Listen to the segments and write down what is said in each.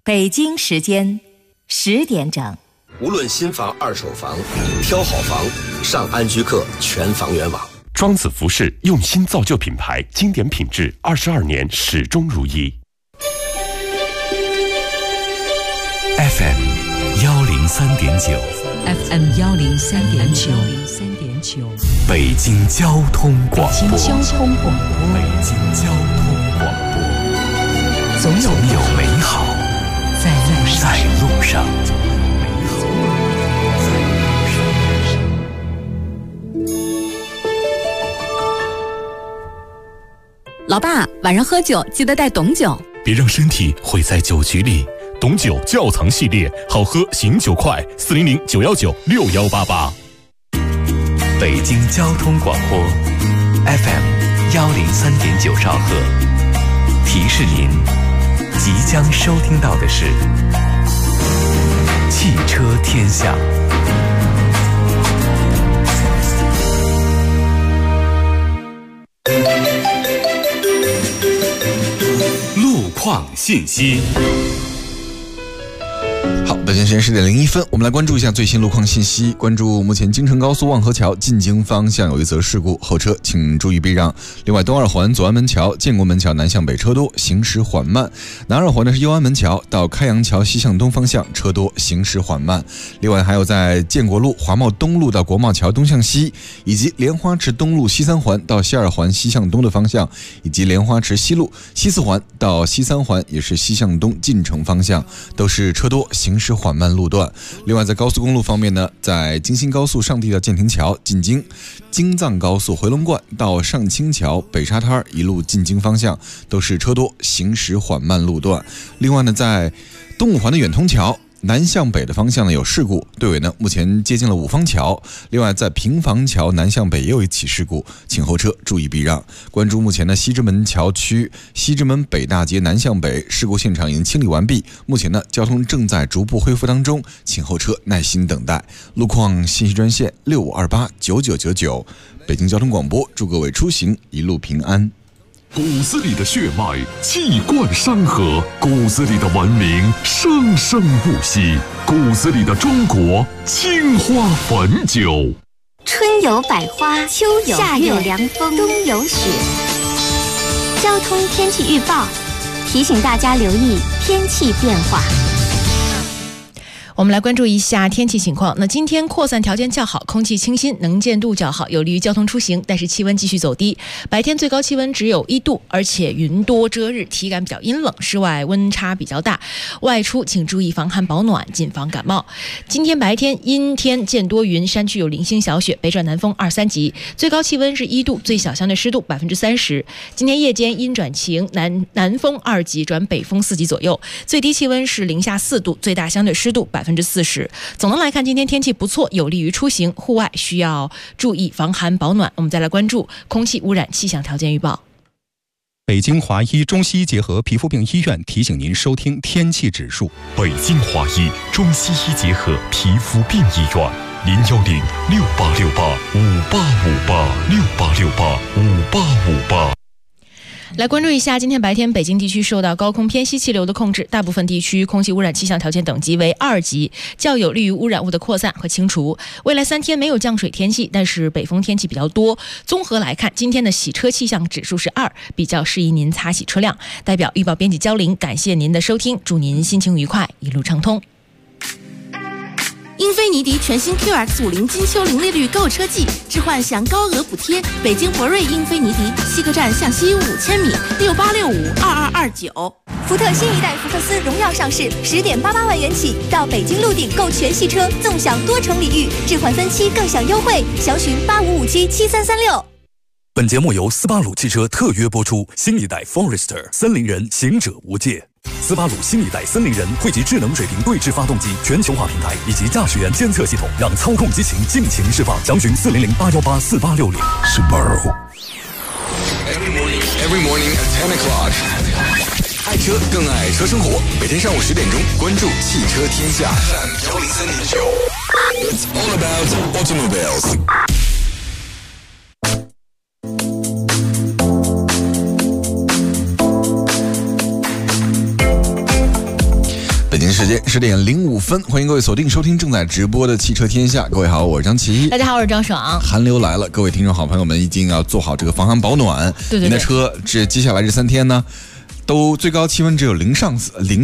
北京时间10点整。 无论新房二手房，挑好房上安居客全房源网。 庄子服饰用心造就品牌，经典品质22年始终如一。 FM 103.9 FM 103.9 北京交通广播。 北京交通广播，总有美好在路上。 老爸，晚上喝酒记得带董酒， 别让身体毁在酒局里。董酒窖藏系列，好喝醒酒快，400-919-6188。 北京交通广播 FM 103.9兆赫，提示您即将收听到的是汽车天下。 路况信息。 好，北京时间10点01分，我们来关注一下最新路况信息。关注目前京承高速望河桥进京方向有一则事故，后车请注意避让。另外，东二环左安门桥、建国门桥南向北车多，行驶缓慢。南二环呢是右安门桥到开阳桥西向东方向车多，行驶缓慢。另外还有在建国路华贸东路到国贸桥东向西，以及莲花池东路西三环到西二环西向东的方向，以及莲花池西路西四环到西三环也是西向东进城方向，都是车多，行驶缓慢路段。另外在高速公路方面呢，在京新高速上地到建亭桥进京，京藏高速回龙观到上清桥北沙滩一路进京方向都是车多，行驶缓慢路段。另外呢，在东五环的远通桥南向北的方向呢有事故，队尾呢目前接近了五方桥。另外在平房桥南向北也有一起事故，请后车注意避让。关注目前的西直门桥区西直门北大街南向北事故现场已经清理完毕，目前呢交通正在逐步恢复当中，请后车耐心等待。路况信息专线65289999，北京交通广播祝各位出行一路平安。 骨子里的血脉气贯山河，骨子里的文明生生不息，骨子里的中国青花汾酒。 春有百花，秋有夏有凉风，冬有雪。交通天气预报提醒大家留意天气变化。 我们来关注一下天气情况。那今天扩散条件较好，空气清新，能见度较好，有利于交通出行，但是气温继续走低。白天最高气温只有1度，而且云多遮日，体感比较阴冷，室外温差比较大。外出请注意防寒保暖，谨防感冒。今天白天阴天见多云，山区有零星小雪，北转南风2、3级，最高气温是1度，最小相对湿度30%。今天夜间阴转晴，南风2级转北风4级左右，最低气温是零下4度，最大相对湿度40%。总的来看，今天天气不错，有利于出行，户外需要注意防寒保暖。我们再来关注空气污染气象条件预报。 北京华医中西医结合皮肤病医院提醒您收听天气指数。 北京华医中西医结合皮肤病医院，010-6868-5858，6858-5858。 来关注一下，今天白天北京地区受到高空偏西气流的控制，大部分地区空气污染气象条件等级为2级，较有利于污染物的扩散和清除。未来3天没有降水天气，但是北风天气比较多。综合来看，今天的洗车气象指数是2，比较适宜您擦洗车辆。代表预报编辑焦玲，感谢您的收听，祝您心情愉快，一路畅通。 英菲尼迪全新 QX50 金秋零利率购车季，置换享高额补贴。北京博瑞英菲尼迪西客站向西5000米，68652229。 福特新一代福克斯荣耀上市，10.88万元起到北京陆鼎购全系车，纵享多重礼遇，置换分期更享优惠，详询85577336。 本节目由斯巴鲁汽车特约播出，新一代 Forester 森林人行者无界。斯巴鲁新一代森林人汇集智能水平对置发动机、全球化平台以及驾驶员监测系统，让操控激情尽情释放。详询400-818-4860。 Subaru。Every morning at 10 o'clock。爱车更爱车生活，每天上午10点钟，关注汽车天下。103.9。It's all about automobiles。 时间10点05分，欢迎各位锁定收听正在直播的汽车天下。各位好，我是张琪。 大家好，我是张爽。寒流来了，各位听众好朋友们一定要做好这个防寒保暖。 对， 您的车接下来这3天呢，都最高气温只有零下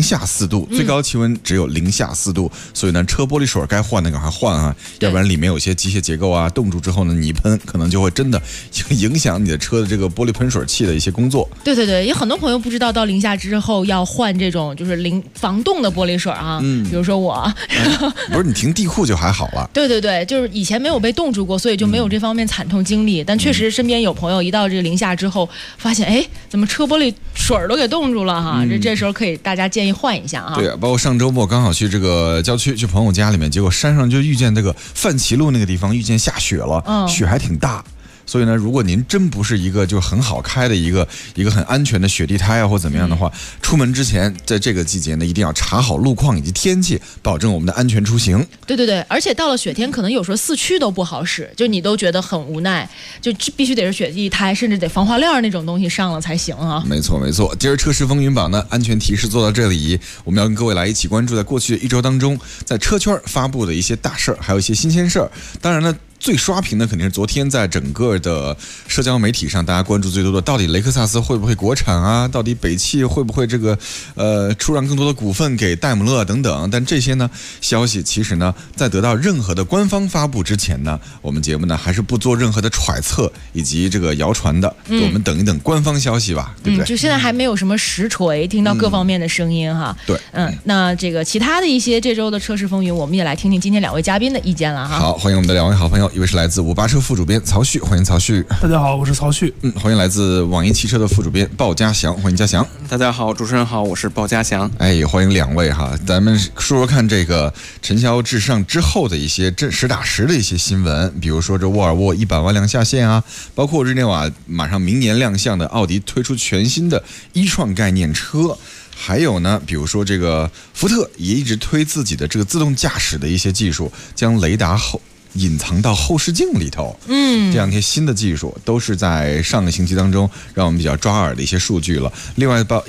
4度，最高气温只有零下4度，所以呢，车玻璃水该换的赶快换啊，要不然里面有些机械结构啊冻住之后呢，你一喷可能就会真的影响你的车的这个玻璃喷水器的一些工作。 对，有很多朋友不知道到零下之后要换这种就是防冻的玻璃水啊，比如说我， 不是你停地库就还好了。 对，就是以前没有被冻住过，所以就没有这方面惨痛经历，但确实身边有朋友一到这个零下之后，发现怎么车玻璃水都给冻住了哈，这时候可以大家建议换一下啊。 对啊，包括上周末刚好去这个郊区去朋友家里面，结果山上就遇见这个范齐路那个地方遇见下雪了，雪还挺大。所以呢，如果您真不是一个就很好开的一个很安全的雪地胎啊或怎么样的话，出门之前在这个季节呢，一定要查好路况以及天气，保证我们的安全出行。 对，而且到了雪天，可能有时候4驱都不好使，就你都觉得很无奈，就必须得是雪地胎，甚至得防滑链那种东西上了才行啊。 没错。今儿车市风云榜呢，安全提示做到这里，我们要跟各位来一起关注在过去的1周当中，在车圈发布的一些大事儿，还有一些新鲜事儿。当然呢，最刷屏的肯定是昨天在整个的社交媒体上，大家关注最多的，到底雷克萨斯会不会国产啊？到底北汽会不会这个出让更多的股份给戴姆勒等等？但这些呢消息，其实呢，在得到任何的官方发布之前呢，我们节目呢还是不做任何的揣测以及这个谣传的，我们等一等官方消息吧，对不对？ 就现在还没有什么实锤，听到各方面的声音哈。 对， 那这个其他的一些这周的车市风云，我们也来听听今天2位嘉宾的意见了哈。 好，欢迎我们的2位好朋友。一位是来自58车副主编曹旭，欢迎曹旭。 大家好，我是曹旭。 欢迎来自网易汽车的副主编鲍家祥，欢迎家祥。 大家好，主持人好，我是鲍家祥。 欢迎2位哈，咱们说看这个尘嚣至上之后的一些实打实的一些新闻，比如说这沃尔沃100万辆下线啊，包括日内瓦马上明年亮相的奥迪推出全新的e-tron概念车。还有呢，比如说这个福特也一直推自己的这个自动驾驶的一些技术，将雷达隐藏到后视镜里头。这两天新的技术都是在上个星期当中让我们比较抓耳的一些数据了。另外到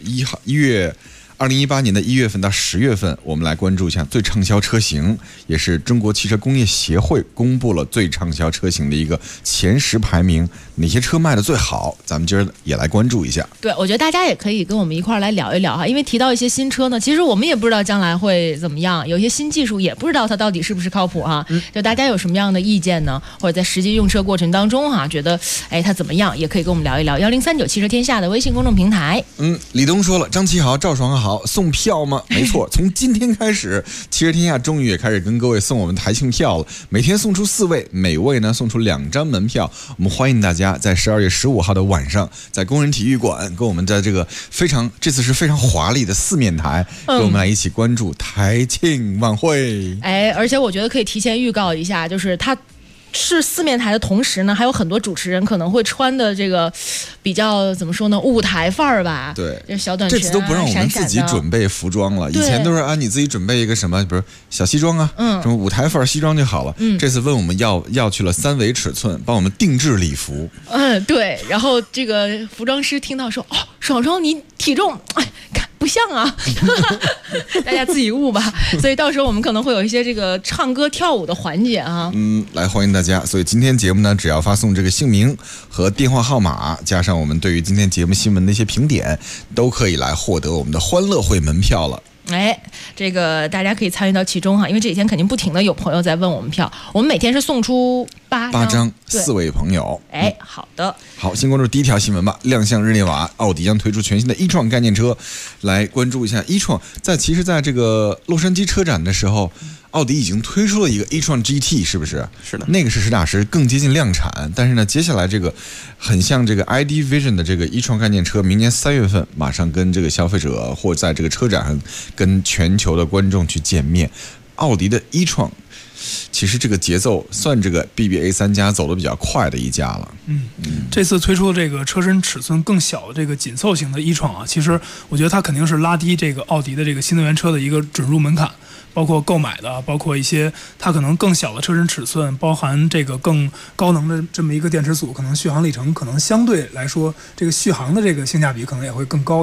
2018年的1月份到10月份，我们来关注一下最畅销车型，也是中国汽车工业协会公布了最畅销车型的一个前10排名，哪些车卖的最好，咱们今儿也来关注一下。 对，我觉得大家也可以跟我们一块儿来聊一聊哈，因为提到一些新车呢，其实我们也不知道将来会怎么样，有些新技术也不知道它到底是不是靠谱哈。就大家有什么样的意见呢？或者在实际用车过程当中哈，觉得它怎么样，也可以跟我们聊一聊。1039汽车天下的微信公众平台。 李东说了，张琪好，赵爽好。送票吗？没错，从今天开始，汽车天下终于也开始跟各位送我们台庆票了。每天送出4位，每位呢送出2张门票。我们欢迎大家在12月15号的晚上，在工人体育馆跟我们在这个这次是非常华丽的4面台，跟我们来一起关注台庆晚会。 而且我觉得可以提前预告一下，就是它是4面台的同时呢，还有很多主持人可能会穿的这个比较怎么说呢，舞台范儿吧。 对， 就是小短裙这次都不让我们自己准备服装了，以前都是你自己准备一个什么，比如小西装啊，什么舞台范儿西装就好了。这次问我们要去了3维尺寸，帮我们定制礼服。 对，然后这个服装师听到说，爽爽你体重，看不像啊，大家自己悟吧。所以到时候我们可能会有一些这个唱歌跳舞的环节啊。 来欢迎大家。所以今天节目呢，只要发送这个姓名和电话号码，加上我们对于今天节目新闻的一些评点，都可以来获得我们的欢乐会门票了。 这个大家可以参与到其中哈，因为这几天肯定不停的有朋友在问我们票，我们每天是送出8张 ，4位朋友。 好的。 好，先关注第一条新闻吧。亮相日内瓦，奥迪将推出全新的e-tron概念车，来关注一下e-tron。其实在这个洛杉矶车展的时候，奥迪已经推出了一个 e-tron GT， 是不是？ 是的， 那个是实打实更接近量产。但是呢，接下来这个很像这个 ID Vision 的这个e-tron概念车，明年3月份马上跟这个消费者或在这个车展上跟全球的观众去见面。奥迪的e-tron其实这个节奏算这个 BBA3 家走得比较快的一家了。 这次推出的这个车身尺寸更小的这个紧凑型的e-tron啊，其实我觉得它肯定是拉低这个奥迪的这个新能源车的一个准入门槛，包括购买的，包括一些它可能更小的车身尺寸，包含这个更高能的这么一个电池组，可能续航里程可能相对来说这个续航的这个性价比可能也会更高一些。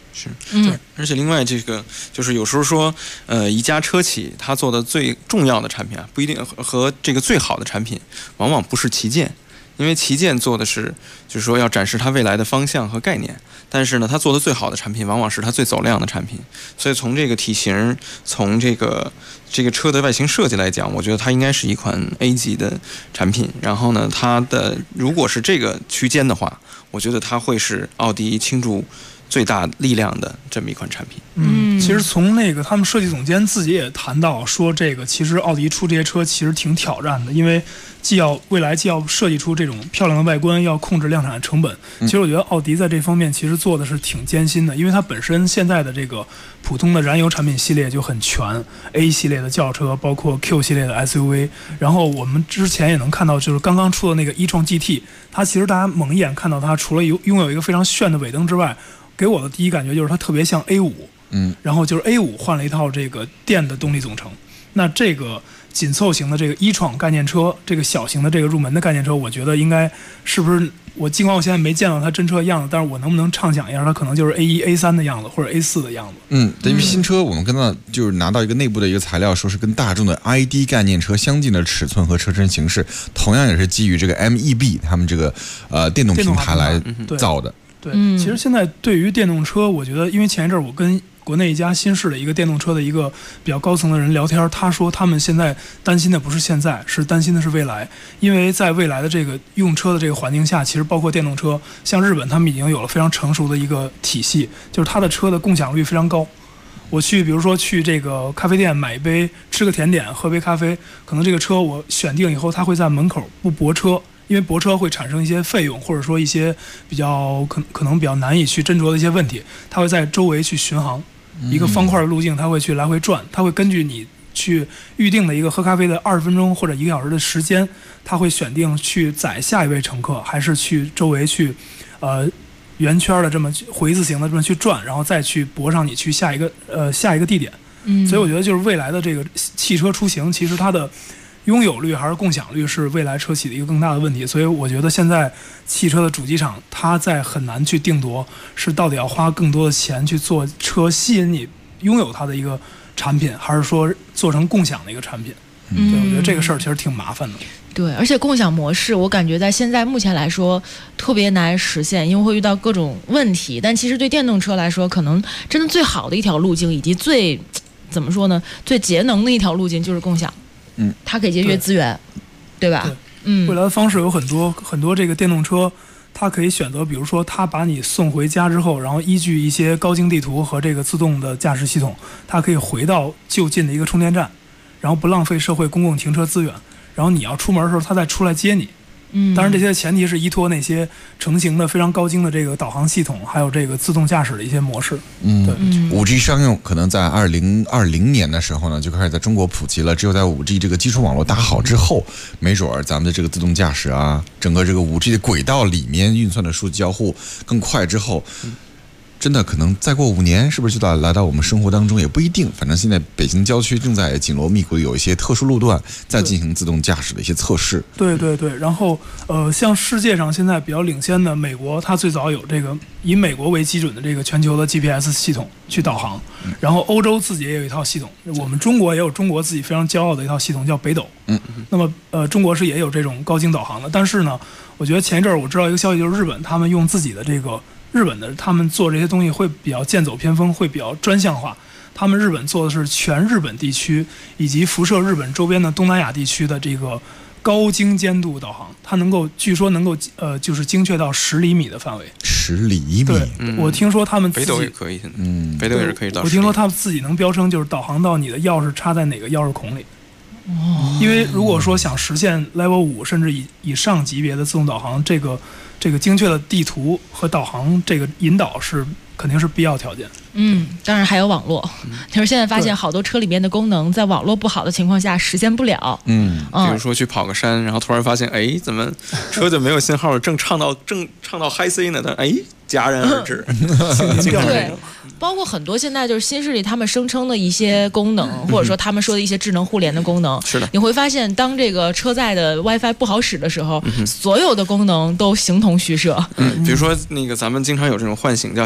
是，对，而且另外这个就是有时候说，一家车企它做的最重要的产品啊，不一定和这个最好的产品，往往不是旗舰，因为旗舰做的是就是说要展示它未来的方向和概念，但是呢，它做的最好的产品往往是它最走量的产品。所以从这个体型，从这个车的外形设计来讲，我觉得它应该是一款 A 级的产品。然后呢，它的如果是这个区间的话，我觉得它会是奥迪倾注最大力量的这么一款产品。 其实从那个他们设计总监自己也谈到说，这个其实奥迪出这些车其实挺挑战的，因为未来既要设计出这种漂亮的外观，要控制量产的成本。其实我觉得奥迪在这方面其实做的是挺艰辛的，因为它本身现在的这个普通的燃油产品系列就很全 ，A 系列的轿车，包括 Q 系列的 SUV， 然后我们之前也能看到，就是刚刚出的那个e-tron GT， 它其实大家猛一眼看到它，除了拥有一个非常炫的尾灯之外，给我的第一感觉就是它特别像 A5，然后就是 A5 换了一套这个电的动力总成。那这个紧凑型的这个e-tron概念车，这个小型的这个入门的概念车，我觉得应该是不是尽管我现在没见到它真车的样子，但是我能不能畅想一下，它可能就是 A1、A3 的样子，或者 A4 的样子。 对于新车，我们就是拿到一个内部的一个材料，说是跟大众的 ID 概念车相近的尺寸和车身形式，同样也是基于这个 MEB 他们这个电动平台来造的。 对，其实现在对于电动车，我觉得，因为前一阵我跟国内一家新式的一个电动车的一个比较高层的人聊天，他说他们现在担心的不是现在，是担心的是未来，因为在未来的这个用车的这个环境下，其实包括电动车，像日本他们已经有了非常成熟的一个体系，就是它的车的共享率非常高。我比如说去这个咖啡店买一杯吃个甜点，喝杯咖啡，可能这个车我选定以后，它会在门口不泊车。因为泊车会产生一些费用，或者说一些比较可能比较难以去斟酌的一些问题，它会在周围去巡航，一个方块的路径，它会去来回转，它会根据你去预定的一个喝咖啡的20分钟或者1个小时的时间，它会选定去载下一位乘客，还是去周围去圆圈的这么回字形的这么去转，然后再去泊上你去下一个地点。所以我觉得就是未来的这个汽车出行，其实它的拥有率还是共享率是未来车企的一个更大的问题，所以我觉得现在汽车的主机厂它在很难去定夺是到底要花更多的钱去做车吸引你拥有它的一个产品，还是说做成共享的一个产品。对，我觉得这个事儿其实挺麻烦的。 对，而且共享模式我感觉在现在目前来说特别难实现，因为会遇到各种问题，但其实对电动车来说，可能真的最好的一条路径，以及怎么说呢，最节能的一条路径就是共享。它可以节约资源，对吧？ 未来的方式有很多很多，这个电动车它可以选择，比如说它把你送回家之后，然后依据一些高精地图和这个自动的驾驶系统，它可以回到就近的一个充电站，然后不浪费社会公共停车资源，然后你要出门的时候它再出来接你。当然这些前提是依托那些成型的非常高精的这个导航系统，还有这个自动驾驶的一些模式。对 ，5G 商用可能在2020年的时候呢就开始在中国普及了，只有在5G 这个基础网络搭好之后，没准儿咱们的这个自动驾驶啊，整个这个5G 的轨道里面运算的数据交互更快之后，真的可能再过5年，是不是就来到我们生活当中也不一定。反正现在北京郊区正在紧锣密鼓有一些特殊路段在进行自动驾驶的一些测试。 对，然后像世界上现在比较领先的美国，它最早有这个以美国为基准的这个全球的 GPS 系统去导航，然后欧洲自己也有一套系统，我们中国也有中国自己非常骄傲的一套系统叫北斗。那么中国是也有这种高精导航的，但是呢，我觉得前一阵儿我知道一个消息，就是日本他们用自己的这个日本的他们做这些东西会比较剑走偏锋，会比较专项化。他们日本做的是全日本地区以及辐射日本周边的东南亚地区的这个高精尖度导航，它据说能够就是精确到10厘米的范围。 10厘米？ 对，我听说他们北斗也可以，北斗也是可以到10厘米。 我听说他们自己能标称就是导航到你的钥匙插在哪个钥匙孔里。因为如果说想实现 Level 5甚至以上级别的自动导航，这个精确的地图和导航这个引导肯定是必要条件。 当然还有网络，就是现在发现好多车里面的功能在网络不好的情况下实现不了。 比如说去跑个山，然后突然发现，哎，怎么车就没有信号，正唱到 High C 呢？但戛然而止。 对，包括很多现在就是新势力他们声称的一些功能，或者说他们说的一些智能互联的功能， 是的， 你会发现当这个车载的 WiFi 不好使的时候，所有的功能都形同虚设。 比如说那个咱们经常有这种唤醒，叫小什么什么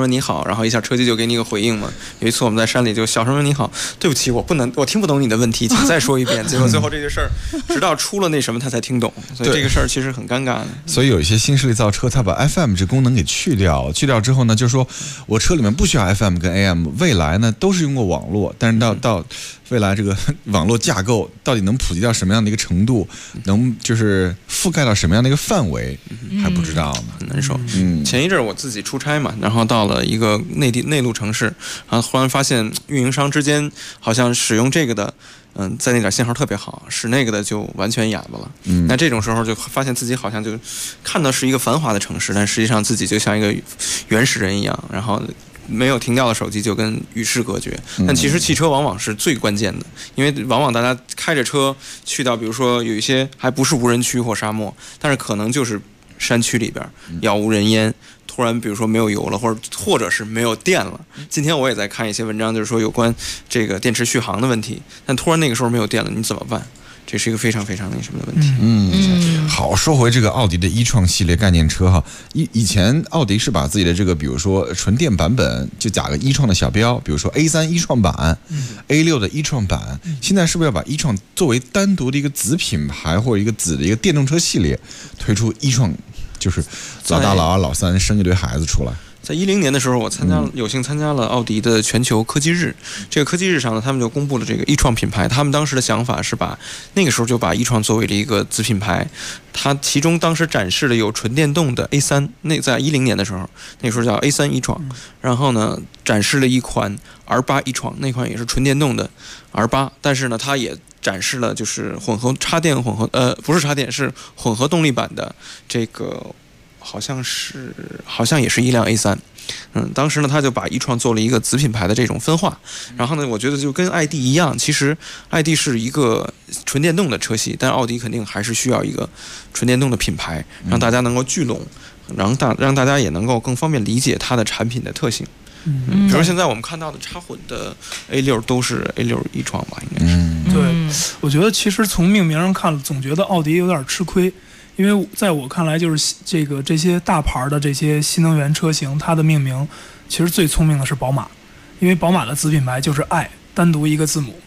声问你好，然后一下车机就给你一个回应嘛。有一次我们在山里就小声问你好，对不起，我听不懂你的问题，请再说一遍。结果最后这个事儿，直到出了那什么他才听懂，所以这个事儿其实很尴尬的。 所以有一些新势力造车，他把 FM 这功能给去掉之后呢，就是说我车里面不需要 FM 跟 AM， 未来呢都是用过网络，但是到未来这个网络架构到底能普及到什么样的一个程度，能就是覆盖到什么样的一个范围，还不知道呢， 很难受。前一阵我自己出差嘛，然后到了一个内陆城市，然后忽然发现运营商之间好像使用这个的。在那点信号特别好，使那个的就完全哑巴了。那这种时候就发现自己好像就看到是一个繁华的城市，但实际上自己就像一个原始人一样，然后没有停掉的手机就跟与世隔绝。但其实汽车往往是最关键的，因为往往大家开着车去到，比如说有一些还不是无人区或沙漠，但是可能就是山区里边杳无人烟。突然比如说没有油了，或者是没有电了。今天我也在看一些文章，就是说有关这个电池续航的问题，但突然那个时候没有电了，你怎么办？这是一个非常非常那什么的问题。 好，说回这个奥迪的e-tron系列概念车哈，以前奥迪是把自己的这个比如说纯电版本就加个e-tron的小标，比如说 A3 e-tron 版、A6 的e-tron版，现在是不是要把e-tron作为单独的一个子品牌或者一个子的一个电动车系列推出e-tron？就是老大、老二、老三生一堆孩子出来。 在2010年的时候，我有幸参加了奥迪的全球科技日。这个科技日上呢，他们就公布了这个e-tron品牌。他们当时的想法是那个时候就把e-tron作为了一个子品牌。它其中当时展示了有纯电动的 A3，在2010年的时候，那个时候叫 A3 e-tron。然后呢，展示了一款 R8 e-tron，那款也是纯电动的 R8，但是呢，它也展示了就是不是插电，是混合动力版的这个，好像也是一辆 A3。当时呢，他就把e-tron做了一个子品牌的这种分化。然后呢，我觉得就跟ID 一样，其实 ID 是一个纯电动的车系，但奥迪肯定还是需要一个纯电动的品牌，让大家能够聚拢，让大家也能够更方便理解它的产品的特性。比如现在我们看到的插混的 A6 都是 A6 e-tron 吧，应该是。 对，我觉得其实从命名上看，总觉得奥迪有点吃亏。因为在我看来，就是这些大牌的这些新能源车型，它的命名其实最聪明的是宝马，因为宝马的子品牌就是 i， 单独一个字母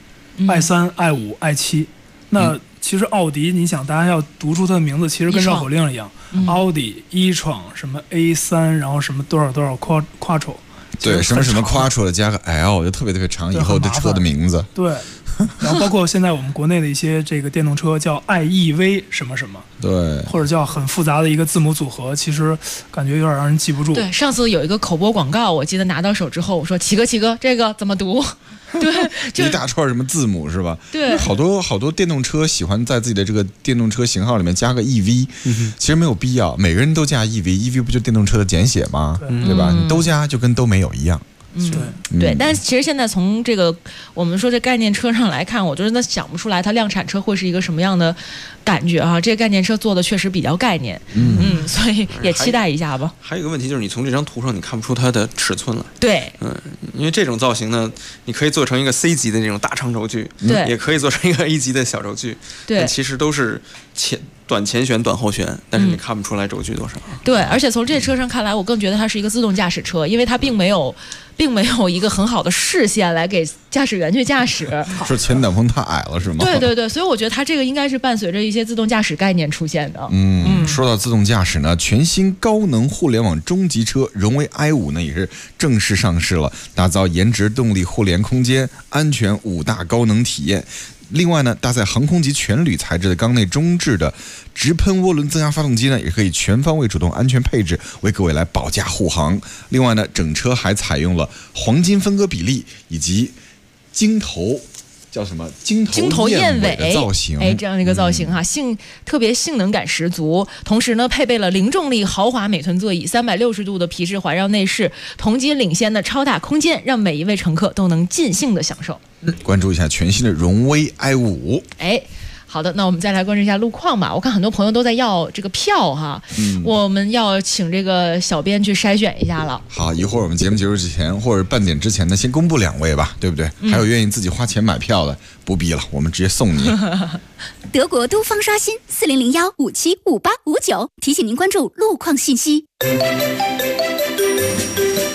i，i3、i5、i7。那其实奥迪，你想大家要读出它的名字，其实跟绕口令一样，奥迪、e-tron 什么 A3， 然后什么多少多少 quattro， 对，什么什么 quattro 的加个 L， 就特别特别长，以后的车的名字。 对。然后包括现在我们国内的一些这个电动车叫 IEV 什么什么， 对， 或者叫很复杂的一个字母组合，其实感觉有点让人记不住。 对，上次有一个口播广告，我记得拿到手之后，我说齐哥，这个怎么读？对， 一大串什么字母是吧？ 对， 好多电动车喜欢在自己的这个电动车型号里面加个 EV，其实没有必要，每个人都加 EV 不就电动车的简写吗？对吧？你都加就跟都没有一样。 对，但其实现在从这个我们说这概念车上来看，我真的想不出来它量产车会是一个什么样的感觉啊！这个概念车做的确实比较概念，所以也期待一下吧。 还有一个问题就是你从这张图上你看不出它的尺寸来。 对， 因为这种造型呢，你可以做成一个 C 级的那种大长轴距， 对， 也可以做成一个 A 级的小轴距， 对， 但其实都是短前悬、短后悬，但是你看不出来轴距多少。 对，而且从这车上看来，我更觉得它是一个自动驾驶车，因为它并没有一个很好的视线来给驾驶员去驾驶。 是前挡风太矮了是吗？ 对，所以我觉得它这个应该是伴随着一些自动驾驶概念出现的。 说到自动驾驶呢，全新高能互联网中级车荣威 i5 呢也是正式上市了，打造颜值、动力、互联空间、安全5大高能体验。另外呢，搭载航空级全铝材质的缸内中置的直喷涡轮增压发动机呢，也可以全方位主动安全配置，为各位来保驾护航。另外呢，整车还采用了黄金分割比例以及鲸头燕尾的造型， 这样的一个造型哈，特别性能感十足。同时呢，配备了零重力豪华美臀座椅，360度的皮质环绕内饰，同级领先的超大空间，让每一位乘客都能尽兴的享受。 关注一下全新的荣威 i5。 好的，那我们再来关注一下路况吧。我看很多朋友都在要这个票哈，我们要请这个小编去筛选一下了。 好，一会儿我们节目结束之前或者半点之前呢，先公布2位吧，对不对？还有愿意自己花钱买票的，不逼了，我们直接送你。 德国都方刷新4001575859，提醒您关注路况信息。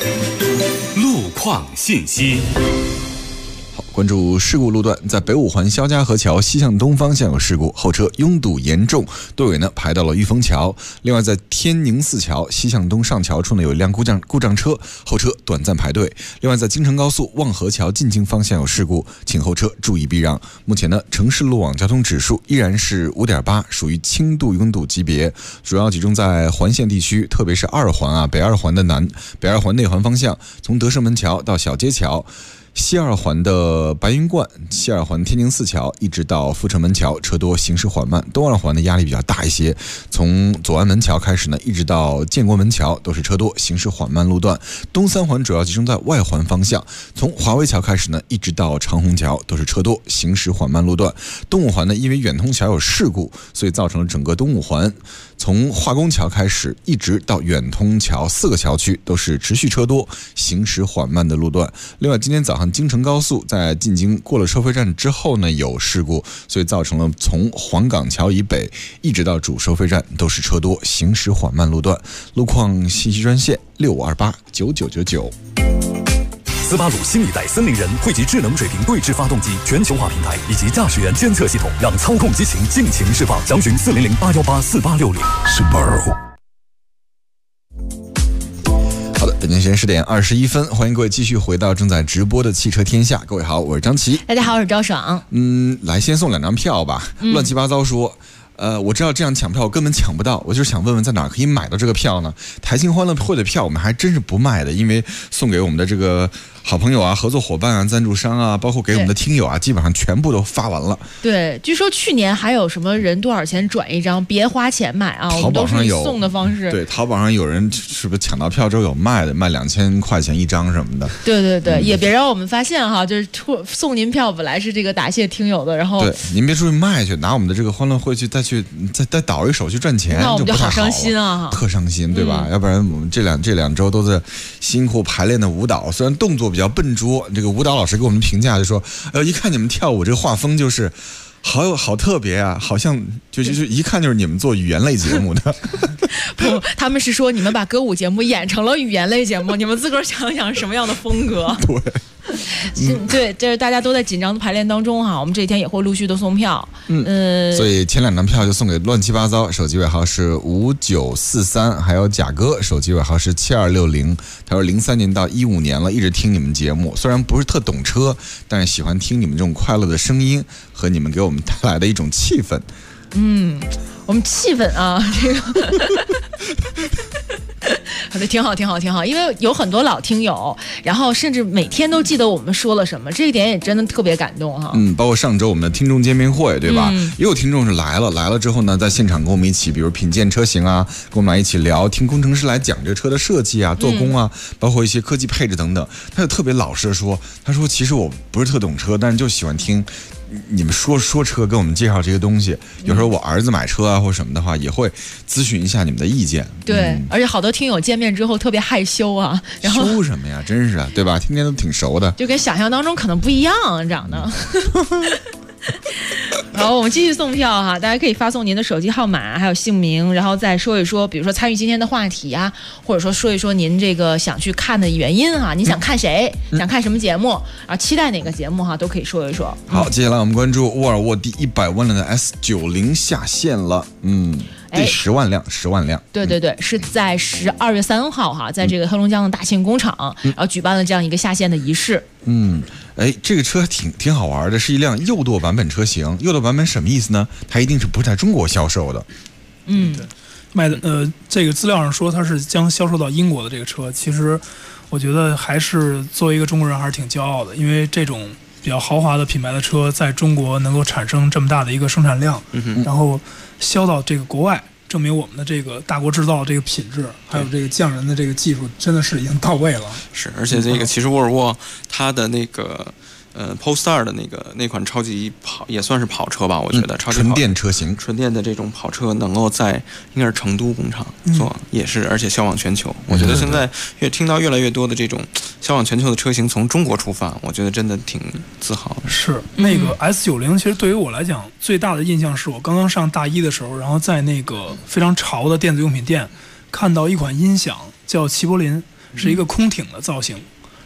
况信息。 关注事故路段，在北五环肖家河桥西向东方向有事故，后车拥堵严重，队尾呢排到了玉峰桥。另外，在天宁寺桥西向东上桥处呢有一辆故障车，后车短暂排队。另外，在京承高速望河桥进京方向有事故，请后车注意避让。目前呢，城市路网交通指数依然是5.8，属于轻度拥堵级别，主要集中在环线地区，特别是二环北二环的北二环内环方向，从德胜门桥到小街桥。西二环的白云观、西二环天宁寺桥一直到阜成门桥车多，行驶缓慢。东二环的压力比较大一些，从左安门桥开始呢，一直到建国门桥都是车多，行驶缓慢路段。东三环主要集中在外环方向，从华威桥开始呢，一直到长虹桥都是车多，行驶缓慢路段。东五环呢，因为远通桥有事故，所以造成了整个东五环从化工桥开始一直到远通桥4个桥区都是持续车多，行驶缓慢的路段。另外，今天早上京承高速在进京过了收费站之后呢有事故，所以造成了从黄岗桥以北一直到主收费站都是车多，行驶缓慢路段。路况信息专线65289999。 斯巴鲁新一代森林人汇集智能水平对置发动机、全球化平台以及驾驶员监测系统，让操控激情尽情释放。详询400-818-4860。Subaru。 好的，北京时间10点21分，欢迎各位继续回到正在直播的汽车天下。各位好，我是张琪。 大家好，我是赵爽。 来先送2张票吧。乱七八糟说。我知道这样抢票我根本抢不到，我就是想问问在哪儿可以买到这个票呢？台庆欢乐会的票我们还真是不卖的，因为送给我们的这个好朋友啊、合作伙伴啊、赞助商啊，包括给我们的听友啊，基本上全部都发完了。 对，据说去年还有什么人多少钱转一张，别花钱买啊， 淘宝上有我们都是送的方式。 对，淘宝上有人是不是抢到票之后有卖的，卖2000块钱一张什么的。 对，也别让我们发现哈，就是送您票本来是这个答谢听友的，然后对，您别出去卖去，拿我们的这个欢乐会去再倒一手去赚钱， 那我们就好伤心啊， 特伤心，对吧？要不然我们这两周都在辛苦排练的舞蹈，虽然动作比较笨拙，这个舞蹈老师给我们评价就说，一看你们跳舞这个画风就是好特别啊，好像就是一看就是你们做语言类节目的。 不，他们是说你们把歌舞节目演成了语言类节目，你们自个儿想想什么样的风格？对，这是大家都在紧张的排练当中哈，我们这几天也会陆续的送票。 所以前2张票就送给乱七八糟，手机尾号是5943，还有贾哥，手机尾号是7260。他说03年到15年了，一直听你们节目，虽然不是特懂车，但是喜欢听你们这种快乐的声音和你们给我们带来的一种气氛。 我们气氛啊，这个好的，挺好，因为有很多老听友，然后甚至每天都记得我们说了什么，这一点也真的特别感动哈。 包括上周我们的听众见面会，对吧？也有听众是来了之后呢，在现场跟我们一起，比如品鉴车型啊，跟我们来一起聊，听工程师来讲这个车的设计啊、做工啊，包括一些科技配置等等。他就特别老实的说，他说其实我不是特懂车，但是就喜欢听你们说车，跟我们介绍这些东西。有时候我儿子买车啊或什么的话，也会咨询一下你们的意见。 对，而且好多听友见面之后特别害羞啊，然后羞什么呀？真是对吧？天天都挺熟的， 就跟想象当中可能不一样长得。好，我们继续送票哈，大家可以发送您的手机号码还有姓名，然后再说一说，比如说参与今天的话题啊，或者说一说您这个想去看的原因哈，你想看谁，想看什么节目啊，期待哪个节目哈，都可以说一说。 好，接下来我们关注沃尔沃第100万辆的 S90下线了，第10万辆，10万辆。 对，是在12月3号哈，在这个黑龙江的大庆工厂，然后举办了这样一个下线的仪式。 这个车挺好玩的，是一辆右舵版本车型。右舵版本什么意思呢？它一定是不是在中国销售的。 对，卖的这个资料上说它是将销售到英国的这个车，其实我觉得还是作为一个中国人还是挺骄傲的，因为这种比较豪华的品牌的车在中国能够产生这么大的一个生产量，然后销到这个国外，证明我们的这个大国制造这个品质，还有这个匠人的这个技术，真的是已经到位了。 是，而且这个其实沃尔沃它的那个Polestar 的那款超级跑也算是跑车吧，我觉得超级纯电车型， 纯电的这种跑车能够在应该是成都工厂做，也是而且销往全球。我觉得现在听到越来越多的这种销往全球的车型从中国出发，我觉得真的挺自豪的。 是那个 S90，其实对于我来讲最大的印象是我刚刚上大一的时候，然后在那个非常潮的电子用品店看到一款音响叫齐柏林，是一个空挺的造型。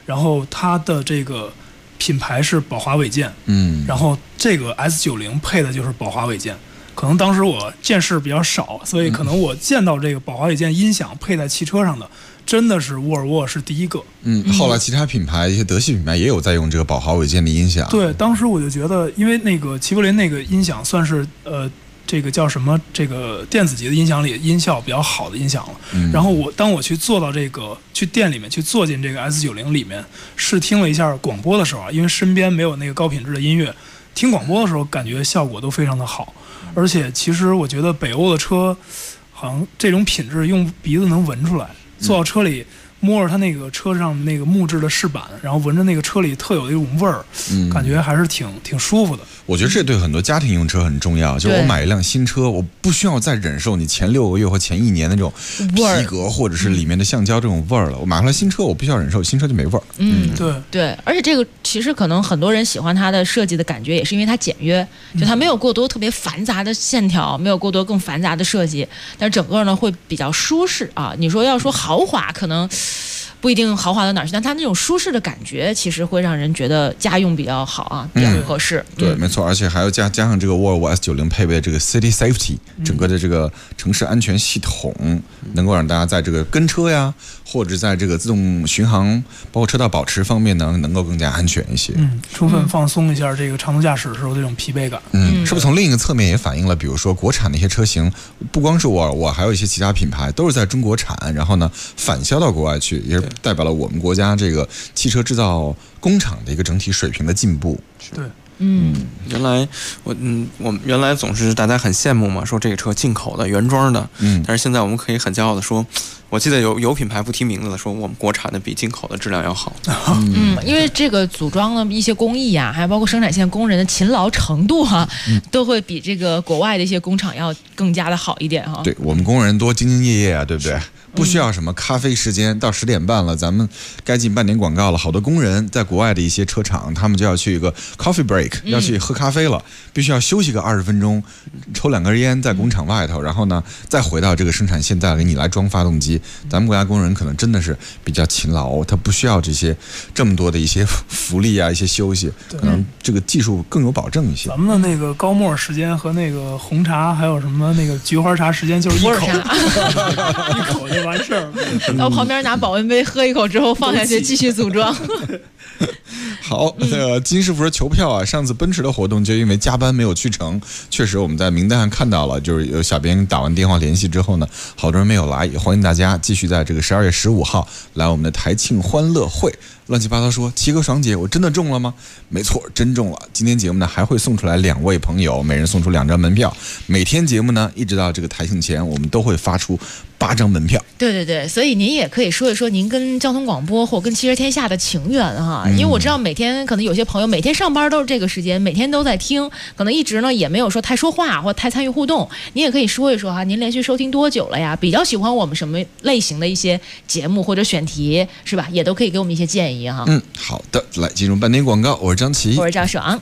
然后它的这个品牌是宝华韦健，然后这个 S90配的就是宝华韦健。可能当时我见识比较少，所以可能我见到这个宝华韦健音响配在汽车上的，真的是沃尔沃是第一个。 后来其他品牌一些德系品牌也有在用这个宝华韦健的音响。 对，当时我就觉得，因为那个齐柏林那个音响算是这个叫什么这个电子级的音响里音效比较好的音响了。然后当我去坐到这个去店里面去坐进这个 S90里面试听了一下广播的时候啊，因为身边没有那个高品质的音乐，听广播的时候感觉效果都非常的好。而且其实我觉得北欧的车好像这种品质用鼻子能闻出来，坐到车里摸着它那个车上那个木质的饰板，然后闻着那个车里特有的一种味儿，感觉还是挺舒服的。 我觉得这对很多家庭用车很重要，就是我买一辆新车，我不需要再忍受你前6个月或前1年那种皮革或者是里面的橡胶这种味儿了。我买回来新车，我必须要忍受，新车就没味儿。 对， 而且这个其实可能很多人喜欢它的设计的感觉，也是因为它简约，就它没有过多特别繁杂的线条，没有过多更繁杂的设计，但是整个呢会比较舒适啊。你说要说豪华，可能不一定豪华到哪儿去，但它那种舒适的感觉，其实会让人觉得家用比较好啊，比较合适。 对，没错，而且还要加上这个沃尔沃 S90配备的这个 City Safety，整个的这个城市安全系统，能够让大家在这个跟车呀，或者在这个自动巡航，包括车道保持方面呢，能够更加安全一些。 充分放松一下这个长途驾驶的时候这种疲惫感。 是不是从另一个侧面也反映了，比如说国产的一些车型，不光是沃尔沃，还有一些其他品牌都是在中国产，然后呢返销到国外去，也是代表了我们国家这个汽车制造工厂的一个整体水平的进步。 对。 原来我们原来总是大家很羡慕嘛，说这个车进口的原装的，但是现在我们可以很骄傲的说，我记得有品牌不提名字的说我们国产的比进口的质量要好。 因为这个组装的一些工艺啊，还有包括生产线工人的勤劳程度啊，都会比这个国外的一些工厂要更加的好一点哈。 对，我们工人多兢兢业业啊，对不对？不需要什么咖啡时间，到10点半了，咱们该进半点广告了。好多工人在国外的一些车厂，他们就要去一个 coffee break，要去喝咖啡了，必须要休息个20分钟，抽2根烟在工厂外头，然后呢再回到这个生产线，再给你来装发动机。咱们国家工人可能真的是比较勤劳，他不需要这么多的一些福利啊，一些休息，可能这个技术更有保证一些。 咱们的那个高沫时间和那个红茶还有什么那个菊花茶时间就是一口一口就完事儿， 到旁边拿保温杯喝一口之后放下去继续组装。 好，金师傅说求票啊，上次奔驰的活动就因为加班没有去成，确实我们在名单上看到了，就是有小编打完电话联系之后呢，好多人没有来，也欢迎大家继续在这个12月15号来我们的台庆欢乐会。乱七八糟说，齐哥爽姐，我真的中了吗？没错，真中了。今天节目呢还会送出来2位朋友，每人送出2张门票。每天节目呢一直到这个台庆前，我们都会发出8张门票。 对，所以您也可以说一说您跟交通广播或跟汽车天下的情缘哈，因为我知道每天可能有些朋友每天上班都是这个时间，每天都在听，可能一直呢也没有说太说话或太参与互动。您也可以说一说哈，您连续收听多久了呀？比较喜欢我们什么类型的一些节目或者选题是吧？也都可以给我们一些建议哈。 好的，来进入半点广告，我是张琪， 我是赵爽。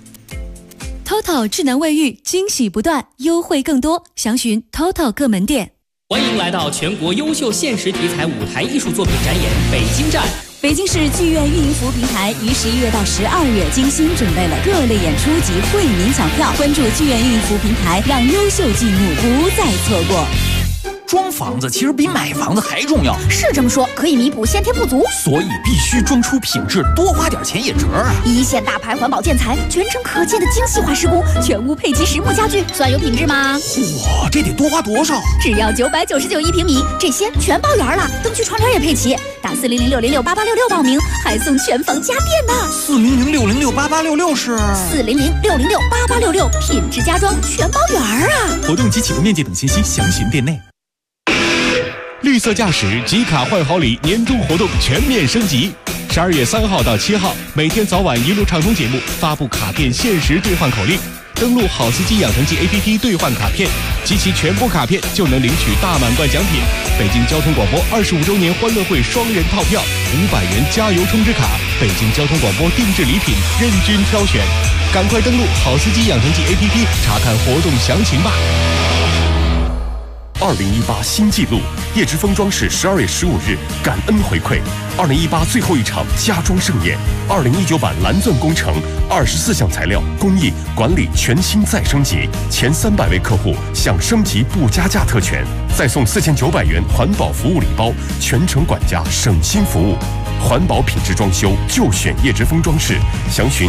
TOTO 智能卫浴惊喜不断，优惠更多，详询 TOTO 各门店。 欢迎来到全国优秀现实题材舞台艺术作品展演北京站。 北京市剧院运营服务平台于11月到12月精心准备了各类演出及惠民抢票，关注剧院运营服务平台，让优秀剧目不再错过。 装房子其实比买房子还重要， 是这么说，可以弥补先天不足， 所以必须装出品质，多花点钱也值啊！ 一线大牌环保建材，全程可见的精细化施工，全屋配齐实木家具，算有品质吗？ 哇，这得多花多少？ 只要9991平米，这些全包圆了，灯区窗帘也配齐，打40060688866报名，还送全房家电呢。 40060688866是 40060688866，品质家装全包圆啊！ 活动及启动面积等信息详询店内。 绿色驾驶集卡换好礼年终活动全面升级，12月3号到7号，每天早晚一路畅通节目发布卡片限时兑换口令，登录好司机养成记 APP 兑换卡片，集齐全部卡片就能领取大满贯奖品。北京交通广播25周年欢乐会双人套票，500元加油充值卡，北京交通广播定制礼品任君挑选，赶快登录好司机养成记 APP 查看活动详情吧。 2018新纪录，叶之峰装饰12月15日感恩回馈2018最后一场家装盛宴，2019版蓝钻工程24项材料工艺管理全新再升级，前300位客户享升级不加价特权，再送4900元环保服务礼包，全程管家省心服务。环保品质装修就选叶之峰装饰，详询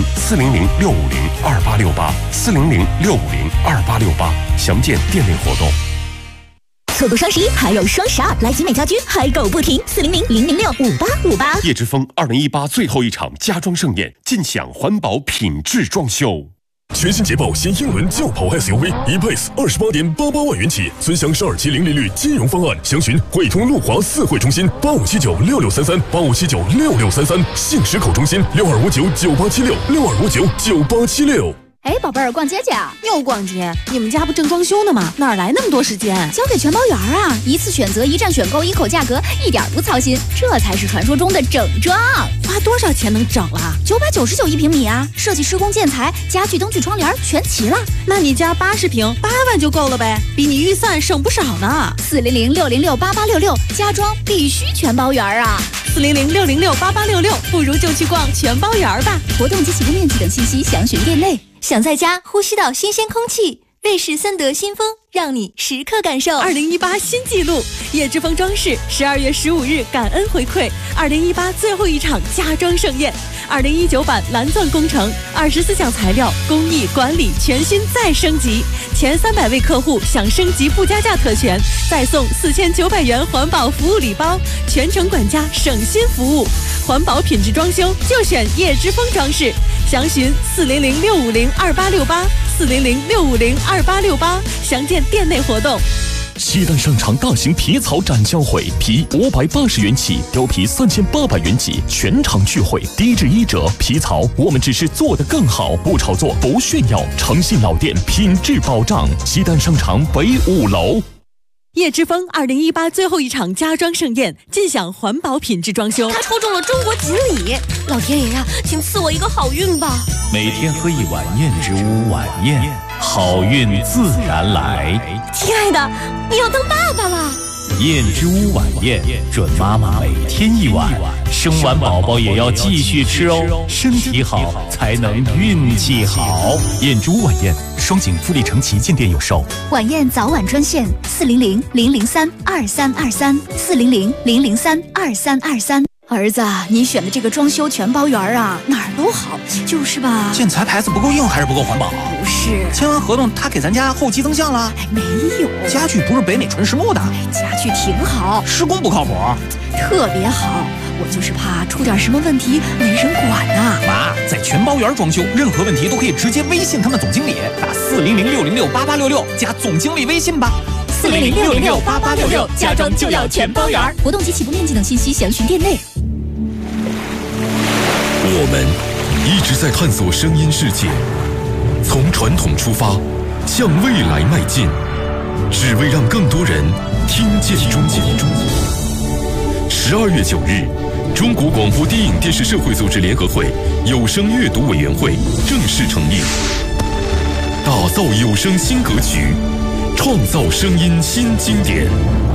400-650-2868，400-650-2868，详见店内活动。 错过双11还有双12，来集美家居嗨购不停，400-006-5858。 叶之峰2018最后一场家装盛宴，尽享环保品质装修。 全新捷豹新英伦轿跑 SUV E-Pace 28.88万元起，尊享12期零利率金融方案，详询汇通路华4会中心85796633，85796633，杏石口中心62599876，62599876。 哎，宝贝儿，逛街去啊？ 又逛街？你们家不正装修呢吗？哪来那么多时间？ 交给全包园啊！一次选择，一站选购，一口价格，一点不操心，这才是传说中的整装。 花多少钱能整啊 ？999一平米啊！设计、施工、建材、家具、灯具、窗帘全齐了。 那你家80平，8万就够了呗，比你预算省不少呢。 400-606-8866，家装必须全包园啊 ！400-606-8866，不如就去逛全包园吧。 活动及起步面积等信息详询店内。 想在家呼吸到新鲜空气，瑞士森德新风让你时刻感受。 2018新纪录，叶之峰装饰12月15日感恩回馈2018最后一场家装盛宴，2019版蓝钻工程24项材料工艺管理全新再升级，前300位客户享升级不加价特权，再送4900元环保服务礼包，全程管家省心服务，环保品质装修就选叶之峰装饰，详询400-650-2868，400-650-2868，详见店内活动。 西单商场大型皮草展销会，皮580元起，貂皮3800元起，全场聚会，低至1折。皮草我们只是做得更好，不炒作，不炫耀，诚信老店，品质保障。西单商场北5楼。 叶之峰2018最后一场家装盛宴，尽享环保品质装修。 他抽中了中国锦鲤，老天爷呀，请赐我一个好运吧！ 每天喝一碗燕之屋晚宴，好运自然来。 亲爱的，你要当爸爸了。 燕之屋晚宴，准妈妈每天一碗，生完宝宝也要继续吃哦，身体好才能运气好。燕之屋晚宴，双井富力城旗舰店有售。 晚宴早晚专线400-003-2323，400-003-2323。儿子，你选的这个装修全包园啊，哪儿都好，就是吧？ 建材牌子不够硬还是不够环保？ 不是， 签完合同他给咱家后期增项了？ 没有， 家具不是北美纯实木的。 家具挺好， 施工不靠谱， 特别好。我就是怕出点什么问题没人管呐。 妈，在全包园装修，任何问题都可以直接微信他们总经理，打400-606-8866加总经理微信吧。 400-606-8866，家装就要全包园。活动及起步面积等信息详询店内。 我们一直在探索声音世界，从传统出发，向未来迈进，只为让更多人听见中国。12月9日，中国广播电影电视社会组织联合会有声阅读委员会正式成立，打造有声新格局，创造声音新经典。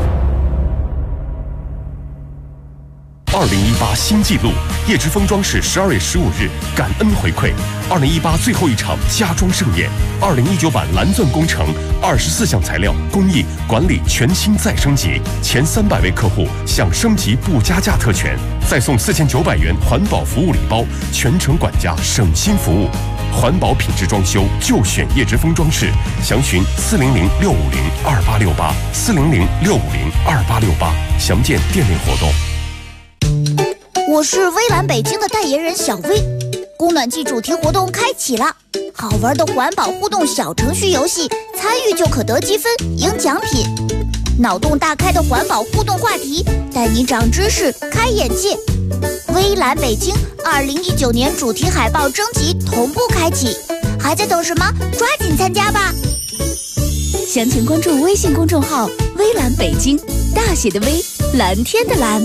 2018新纪录，叶之峰装饰12月15日感恩回馈2018最后一场家装盛宴，2019版蓝钻工程24项材料工艺管理全新再升级，前300位客户享升级不加价特权，再送4900元环保服务礼包，全程管家省心服务。环保品质装修就选叶之峰装饰，详询400-650-2868，400-650-2868，详见店内活动。 我是微蓝北京的代言人小薇，供暖季主题活动开启了，好玩的环保互动小程序游戏，参与就可得积分赢奖品，脑洞大开的环保互动话题，带你长知识开眼界。微蓝北京2019年主题海报征集同步开启，还在等什么？抓紧参加吧！ 详情关注微信公众号微蓝北京，大写的微，蓝天的蓝。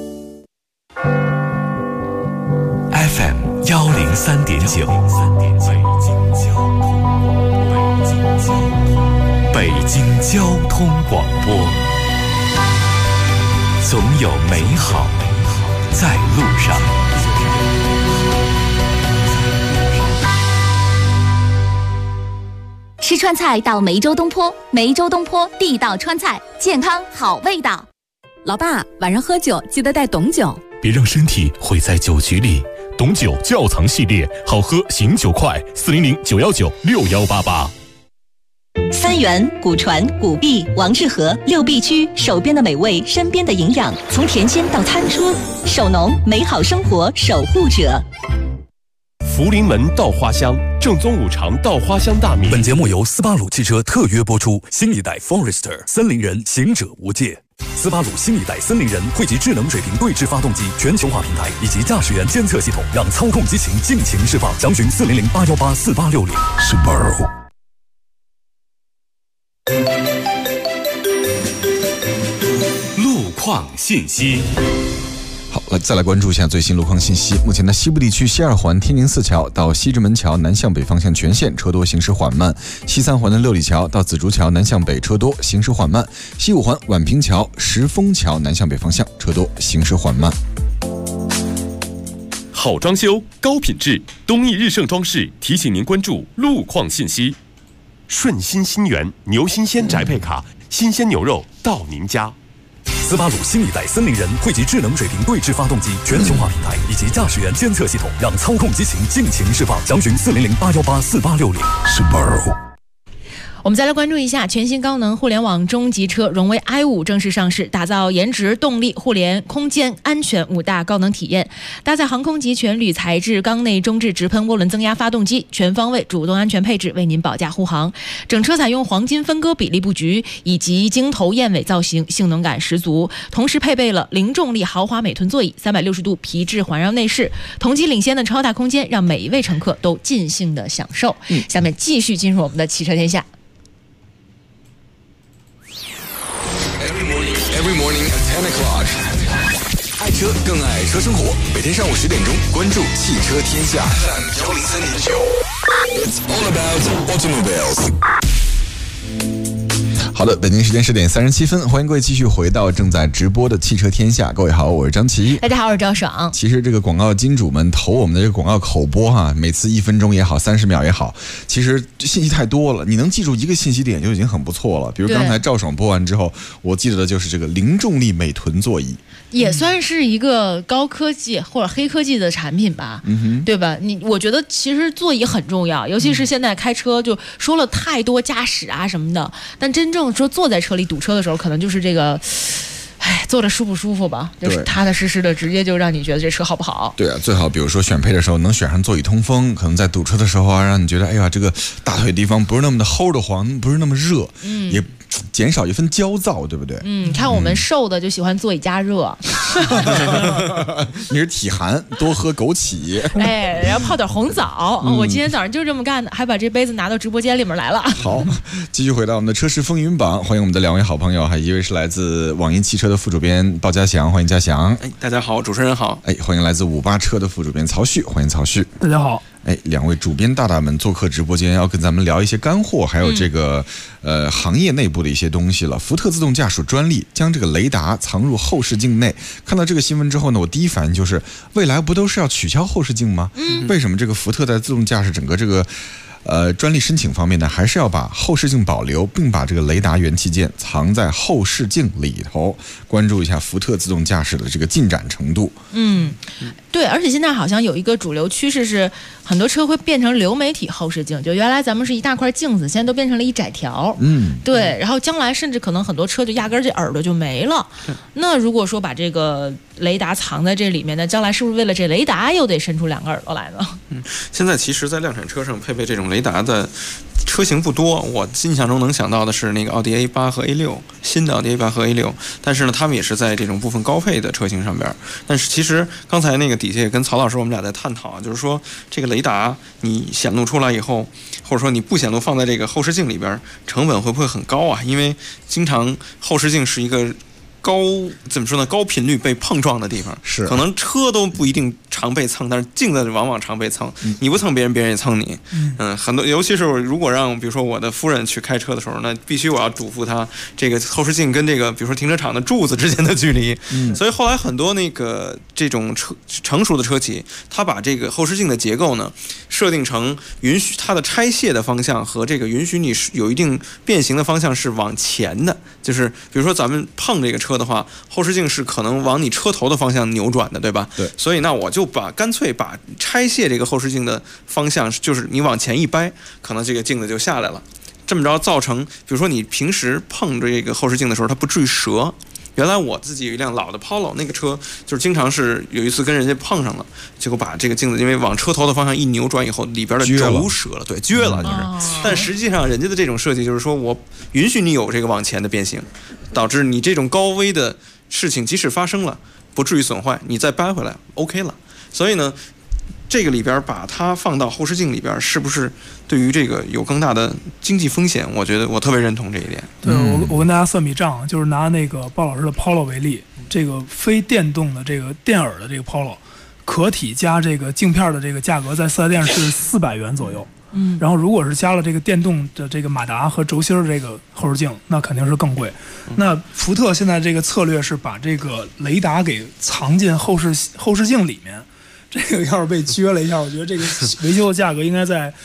FM 103.9。 北京交通广播，总有美好在路上。 吃川菜到梅州东坡，梅州东坡地道川菜，健康好味道。 老爸，晚上喝酒记得带董酒， 别让身体毁在酒局里。董酒窖藏系列，好喝醒酒快，400-919-6188。 三元、古传、古碧、王致和6必居，手边的美味，身边的营养，从甜心到餐桌，手农美好生活守护者。 福临门稻花香，正宗五常稻花香大米。 本节目由斯巴鲁汽车特约播出，新一代 Forester 森林人，行者无界。斯巴鲁新一代森林人汇集智能水平对置发动机全球化平台以及驾驶员监测系统，让操控激情尽情释放。详询400-818-4860。Subaru。 路况信息。 好，再来关注一下最新路况信息。目前的西部地区西2环天宁寺桥到西直门桥南向北方向全线车多，行驶缓慢；西3环的六里桥到紫竹桥南向北车多，行驶缓慢；西5环宛平桥石峰桥南向北方向车多，行驶缓慢。 好装修，高品质，东益日盛装饰提醒您关注路况信息。顺心新源牛新鲜宅配卡，新鲜牛肉到您家。 斯巴鲁新一代森林人汇集智能水平对置发动机全球化平台以及驾驶员监测系统，让操控激情尽情释放。详询400-818-4860。Subaru。 我们再来关注一下全新高能互联网中级车荣威 i5 正式上市，打造颜值、动力、互联、空间、安全5大高能体验，搭载航空级全铝材质缸内中置直喷涡轮增压发动机，全方位主动安全配置为您保驾护航。整车采用黄金分割比例布局以及鲸头燕尾造型，性能感十足，同时配备了零重力豪华美臀座椅、360度皮质环绕内饰，同级领先的超大空间，让每一位乘客都尽兴的享受。下面继续进入我们的汽车天下。 Every morning at 10 o'clock， 爱车更爱车生活。每天上午10点钟，关注汽车天下103.9。It's all about automobiles。 好的，北京时间10点37分，欢迎各位继续回到正在直播的汽车天下。各位好，我是张琪。 大家好，我是赵爽。 其实这个广告金主们投我们的这个广告口播哈，每次1分钟也好，30秒也好，其实信息太多了，你能记住一个信息点就已经很不错了。比如刚才赵爽播完之后，我记得的就是这个零重力美臀座椅， 也算是一个高科技或者黑科技的产品吧，对吧？我觉得其实座椅很重要，尤其是现在开车就说了太多驾驶啊什么的，但真正说坐在车里堵车的时候，可能就是这个，坐着舒不舒服吧，就是踏踏实实的，直接就让你觉得这车好不好。 对啊，最好比如说选配的时候能选上座椅通风，可能在堵车的时候啊，让你觉得哎呀这个大腿地方不是那么的齁得慌，不是那么热，也减少一分焦躁，对不对？ 看我们瘦的就喜欢座椅加热， 你是体寒，多喝枸杞， 然后泡点红枣。我今天早上就这么干的，还把这杯子拿到直播间里面来了。 好，继续回到我们的车市风云榜，欢迎我们的2位好朋友，还一位是来自网银汽车的副主编鲍家祥，欢迎家祥。 大家好，主持人好。 欢迎来自58车的副主编曹旭，欢迎曹旭。 大家好。 两位主编大大们做客直播间，要跟咱们聊一些干货，还有这个行业内部的一些东西了。福特自动驾驶专利将这个雷达藏入后视镜内。看到这个新闻之后呢，我第一反应就是，未来不都是要取消后视镜吗？为什么这个福特在自动驾驶整个这个专利申请方面呢，还是要把后视镜保留，并把这个雷达元器件藏在后视镜里头。关注一下福特自动驾驶的这个进展程度。 对，而且现在好像有一个主流趋势是，很多车会变成流媒体后视镜，就原来咱们是一大块镜子，现在都变成了一窄条。对，然后将来甚至可能很多车就压根这耳朵就没了。那如果说把这个雷达藏在这里面呢，将来是不是为了这雷达又得伸出2个耳朵来呢？ 现在其实在量产车上配备这种雷达的车型不多，我印象中能想到的是那个奥迪 A8 和 A6， 新的奥迪 A8 和 A6， 但是呢，他们也是在这种部分高配的车型上边。但是其实刚才那个底下也跟曹老师我们俩在探讨，就是说这个雷达你显露出来以后，或者说你不显露放在这个后视镜里边，成本会不会很高啊？因为经常后视镜是一个高频率被碰撞的地方， 是可能车都不一定常被蹭，但是镜子往往常被蹭。你不蹭别人，别人也蹭你。很多，尤其是如果让比如说我的夫人去开车的时候，那必须我要嘱咐她这个后视镜跟这个比如说停车场的柱子之间的距离。所以后来很多这种成熟的车企，它把这个后视镜的结构呢设定成允许它的拆卸的方向和这个允许你有一定变形的方向是往前的，就是比如说咱们碰这个车的话，后视镜是可能往你车头的方向扭转的，对吧？ 对。 所以那我就干脆把拆卸这个后视镜的方向，就是你往前一掰，可能这个镜子就下来了。这么着造成，比如说你平时碰着这个后视镜的时候，它不至于折。原来我自己有一辆老的 Polo， 那个车就是经常是有一次跟人家碰上了，结果把这个镜子因为往车头的方向一扭转以后，里边的轴折了，对，撅了就是。但实际上人家的这种设计就是说我允许你有这个往前的变形，导致你这种高危的事情即使发生了，不至于损坏，你再掰回来 OK 了。所以呢，这个里边把它放到后视镜里边，是不是对于这个有更大的经济风险？我觉得我特别认同这一点。 对，我跟大家算笔账，就是拿那个鲍老师的 Polo 为例，这个非电动的这个电耳的这个 Polo， 壳体加这个镜片的这个价格在4S店是400元左右。然后如果是加了这个电动的这个马达和轴心的这个后视镜，那肯定是更贵。那福特现在这个策略是把这个雷达给藏进后视镜里面。这个要是被撅了一下，我觉得这个维修的价格应该在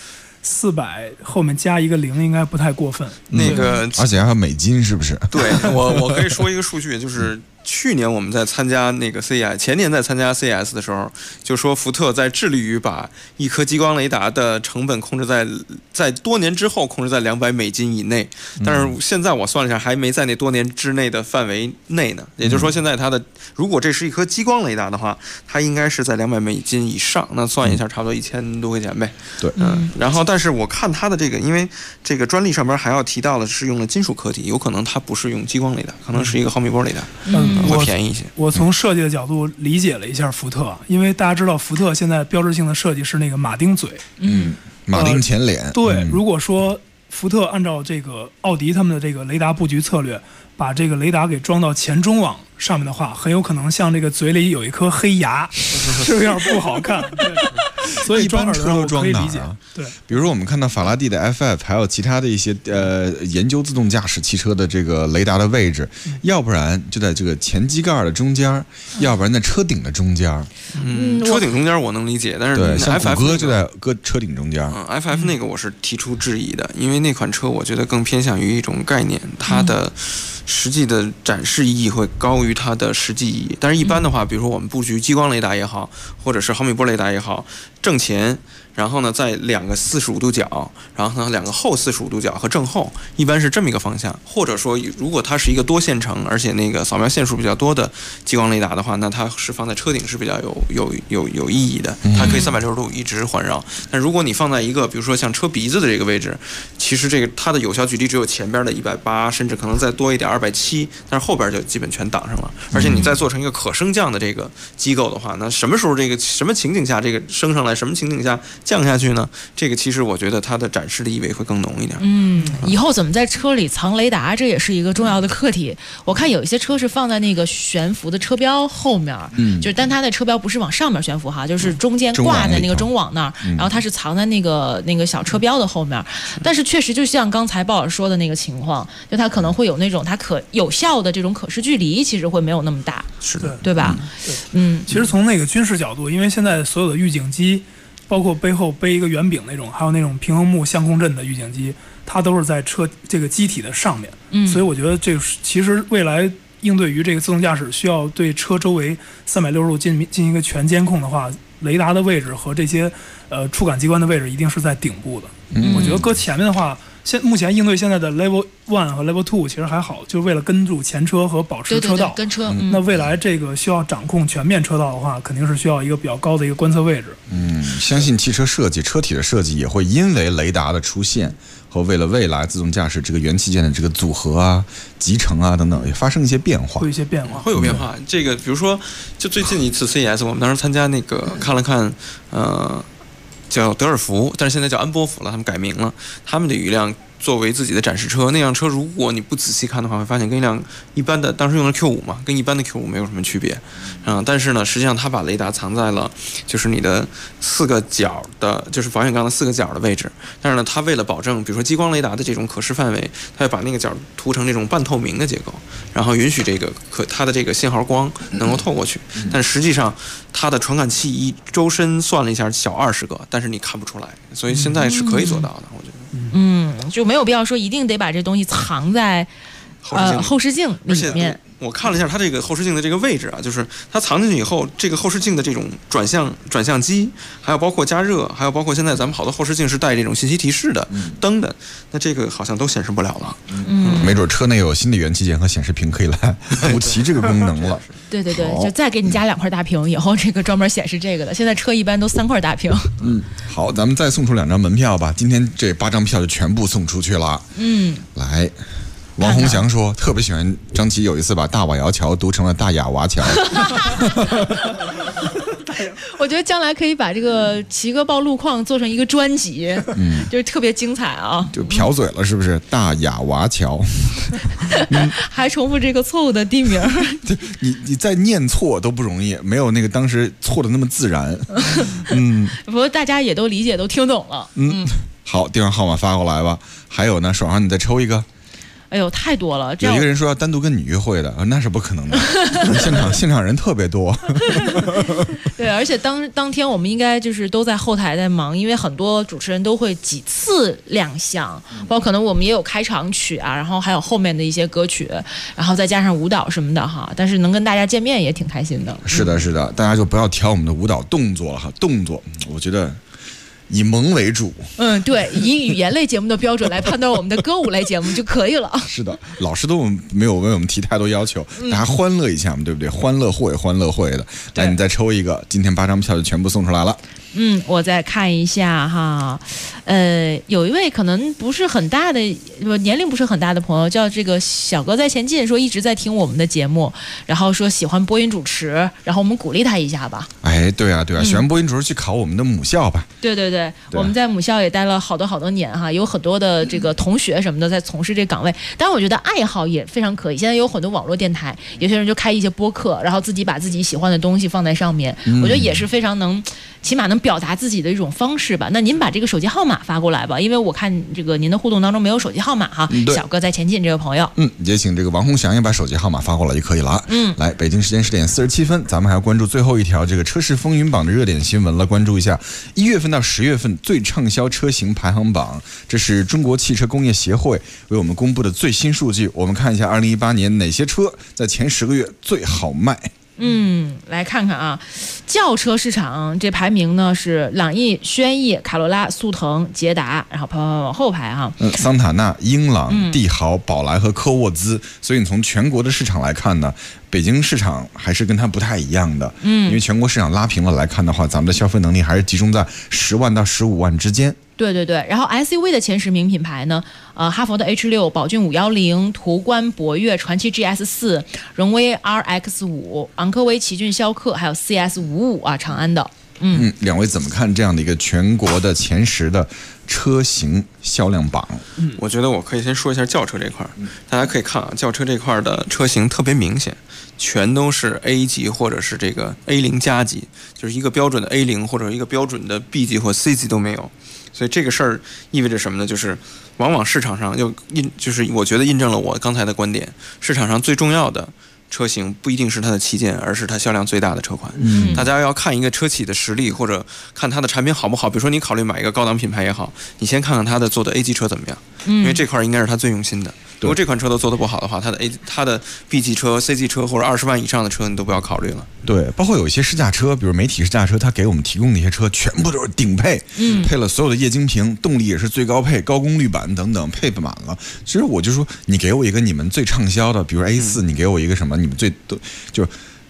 400后面加一个0，应该不太过分。 而且还有美金，是不是？ 对，我可以说一个数据，就是去年我们在参加那个 CES， 前年在参加 CES 的时候，就说福特在致力于把一颗激光雷达的成本控制在多年之后控制在200美金以内。但是现在我算了一下，还没在那多年之内的范围内呢。也就是说，现在它的如果这是一颗激光雷达的话，它应该是在200美金以上。那算一下，差不多1000多块钱呗。 对， 然后，但是我看它的这个，因为这个专利上边还要提到的是用了金属壳体，有可能它不是用激光雷达，可能是一个毫米波雷达。会便宜一些。 我从设计的角度理解了一下福特，因为大家知道福特现在标志性的设计是那个马丁嘴， 马丁前脸。 对，如果说福特按照这个奥迪他们的这个雷达布局策略，把这个雷达给装到前中网上面的话，很有可能像这个嘴里有一颗黑牙，这有点不好看。对，所以一般车都装哪儿啊？ 对， 比如说我们看到法拉第的 FF， 还有其他的一些研究自动驾驶汽车的这个雷达的位置，要不然就在这个前机盖的中间，要不然在车顶的中间。 车顶中间我能理解，但是对，像谷歌就在车顶中间。 FF 那个我是提出质疑的，因为那款车我觉得更偏向于一种概念，它的实际的展示意义会高于它的实际意义。但是一般的话，比如说我们布局激光雷达也好，或者是毫米波雷达也好，正前，然后呢再2个45度角，然后呢2个后45度角和正后，一般是这么一个方向。或者说如果它是一个多线程，而且那个扫描线数比较多的激光雷达的话，那它是放在车顶是比较有意义的，它可以360度一直环绕。但如果你放在一个比如说像车鼻子的这个位置，其实这个它的有效距离只有前边的180，甚至可能再多一点270，但是后边就基本全挡上了。而且你再做成一个可升降的这个机构的话，那什么时候这个什么情景下这个升上来，什么情景下降下去呢？这个其实我觉得它的展示的意味会更浓一点。 以后怎么在车里藏雷达，这也是一个重要的课题。我看有一些车是放在那个悬浮的车标后面，就是但它的车标不是往上面悬浮哈，就是中间挂在那个中网那儿，然后它是藏在那个小车标的后面。但是确实就像刚才鲍老师说的那个情况，就它可能会有那种它可有效的这种可视距离，其实会没有那么大， 是的， 对吧？ 其实从那个军事角度，因为现在所有的预警机，包括背后背一个圆柄那种，还有那种平衡木相控阵的预警机，它都是在车这个机体的上面。所以我觉得这其实未来应对于这个自动驾驶需要对车周围360度进行一个全监控的话，雷达的位置和这些触感机关的位置一定是在顶部的。我觉得搁前面的话，目前应对现在的 Level 1和 Level 2其实还好，就是为了跟住前车和保持车道。 对跟车。 那未来这个需要掌控全面车道的话，肯定是需要一个比较高的一个观测位置。 相信汽车设计、车体的设计也会因为雷达的出现和为了未来自动驾驶这个元器件的这个组合啊、集成啊等等，也发生一些变化。 会有一些变化， 会有变化。这个比如说，就最近一次 CES， 我们当时参加那个看了看，叫德尔福，但是现在叫安波福了，他们改名了。他们的雨量作为自己的展示车。那辆车如果你不仔细看的话，会发现跟一辆一般的，当时用的 Q5嘛，跟一般的 Q5没有什么区别。但是呢，实际上它把雷达藏在了就是你的4个角的，就是保险杠的4个角的位置。但是呢，它为了保证比如说激光雷达的这种可视范围，它会把那个角涂成这种半透明的结构，然后允许这个它的这个信号光能够透过去。但实际上它的传感器一周身算了一下小20个，但是你看不出来，所以现在是可以做到的，我觉得。 就没有必要说一定得把这东西藏在后视镜里面。 我看了一下它这个后视镜的这个位置啊，就是它藏进去以后，这个后视镜的这种转向机，还有包括加热，还有包括现在咱们好多后视镜是带这种信息提示的灯的，那这个好像都显示不了了。 没准车内有新的元器件和显示屏可以来补齐这个功能了。 对，就再给你加2块大屏，以后这个专门显示这个的。现在车一般都3块大屏。 好，咱们再送出2张门票吧。今天这8张票就全部送出去了。来。王洪祥说特别喜欢张琪有一次把大瓦窑桥读成了大雅瓦桥。 我觉得将来可以把这个齐哥报路况做成一个专辑，就是特别精彩啊！ 就瓢嘴了，是不是？大雅瓦桥， 还重复这个错误的地名。 你再念错都不容易，没有那个当时错的那么自然。 不过大家也都理解，都听懂了。 好，电话号码发过来吧。还有呢，爽上你再抽一个。 哎呦，太多了！ 有一个人说要单独跟你约会的，那是不可能的。现场人特别多。 对，而且当天我们应该就是都在后台在忙，因为很多主持人都会几次亮相，包括可能我们也有开场曲啊，然后还有后面的一些歌曲，然后再加上舞蹈什么的哈。但是能跟大家见面也挺开心的。 是的，大家就不要挑我们的舞蹈动作了哈，动作我觉得。以萌为主， 对，以语言类节目的标准来判断我们的歌舞类节目就可以了。是的，老师都没有为我们提太多要求，大家欢乐一下嘛，对不对？欢乐会的。来，你再抽一个，今天8张票就全部送出来了。 我再看一下哈，有一位可能不是很大的，年龄不是很大的朋友，叫这个小哥在前进，说一直在听我们的节目，然后说喜欢播音主持，然后我们鼓励他一下吧。 哎，对啊，喜欢播音主持去考我们的母校吧。 对，我们在母校也待了好多年哈，有很多的这个同学什么的在从事这岗位，但我觉得爱好也非常可以。现在有很多网络电台，有些人就开一些播客，然后自己把自己喜欢的东西放在上面，我觉得也是非常起码能表达自己的一种方式吧。那您把这个手机号码发过来吧，因为我看这个您的互动当中没有手机号码哈。小哥在前进这个朋友， 也请这个王洪祥也把手机号码发过来就可以了。来，北京时间10点47分，咱们还要关注最后一条这个车市风云榜的热点新闻了。关注一下1月份到10月份最畅销车型排行榜，这是中国汽车工业协会为我们公布的最新数据。我们看一下2018年哪些车在前10个月最好卖。 来看看啊，轿车市场这排名呢是朗逸、轩逸、卡罗拉、速腾、捷达，然后往后排哈。 桑塔纳、英朗、帝豪、宝来和科沃兹。所以你从全国的市场来看呢，北京市场还是跟它不太一样的。因为全国市场拉平了来看的话，咱们的消费能力还是集中在10万到15万之间。 对，然后 SUV 的前10名品牌呢，哈佛的 H6、宝骏510、途观、博越、传祺 GS4、荣威 RX5、昂科威、奇骏逍客，还有 CS55啊，长安的。 两位怎么看这样的一个全国的前10的车型销量榜？ 我觉得我可以先说一下轿车这块，大家可以看啊，轿车这块的车型特别明显，全都是 A 级或者是这个 A0 加级，就是一个标准的 A0 或者一个标准的 B 级或 C 级都没有。所以这个事儿意味着什么呢？就是往往市场上就是我觉得印证了我刚才的观点，市场上最重要的车型不一定是它的旗舰，而是它销量最大的车款。大家要看一个车企的实力，或者看它的产品好不好。比如说你考虑买一个高档品牌也好，你先看看它的做的 A 级车怎么样，因为这块应该是它最用心的。如果这款车都做得不好的话，它的 B 级车、C 级车或者20万以上的车你都不要考虑了。 对，包括有一些试驾车，比如媒体试驾车，它给我们提供的一些车全部都是顶配，配了所有的液晶屏，动力也是最高配、高功率版等等，配满了。其实我就说，你给我一个你们最畅销的，比如 A4，你给我一个什么？你们最就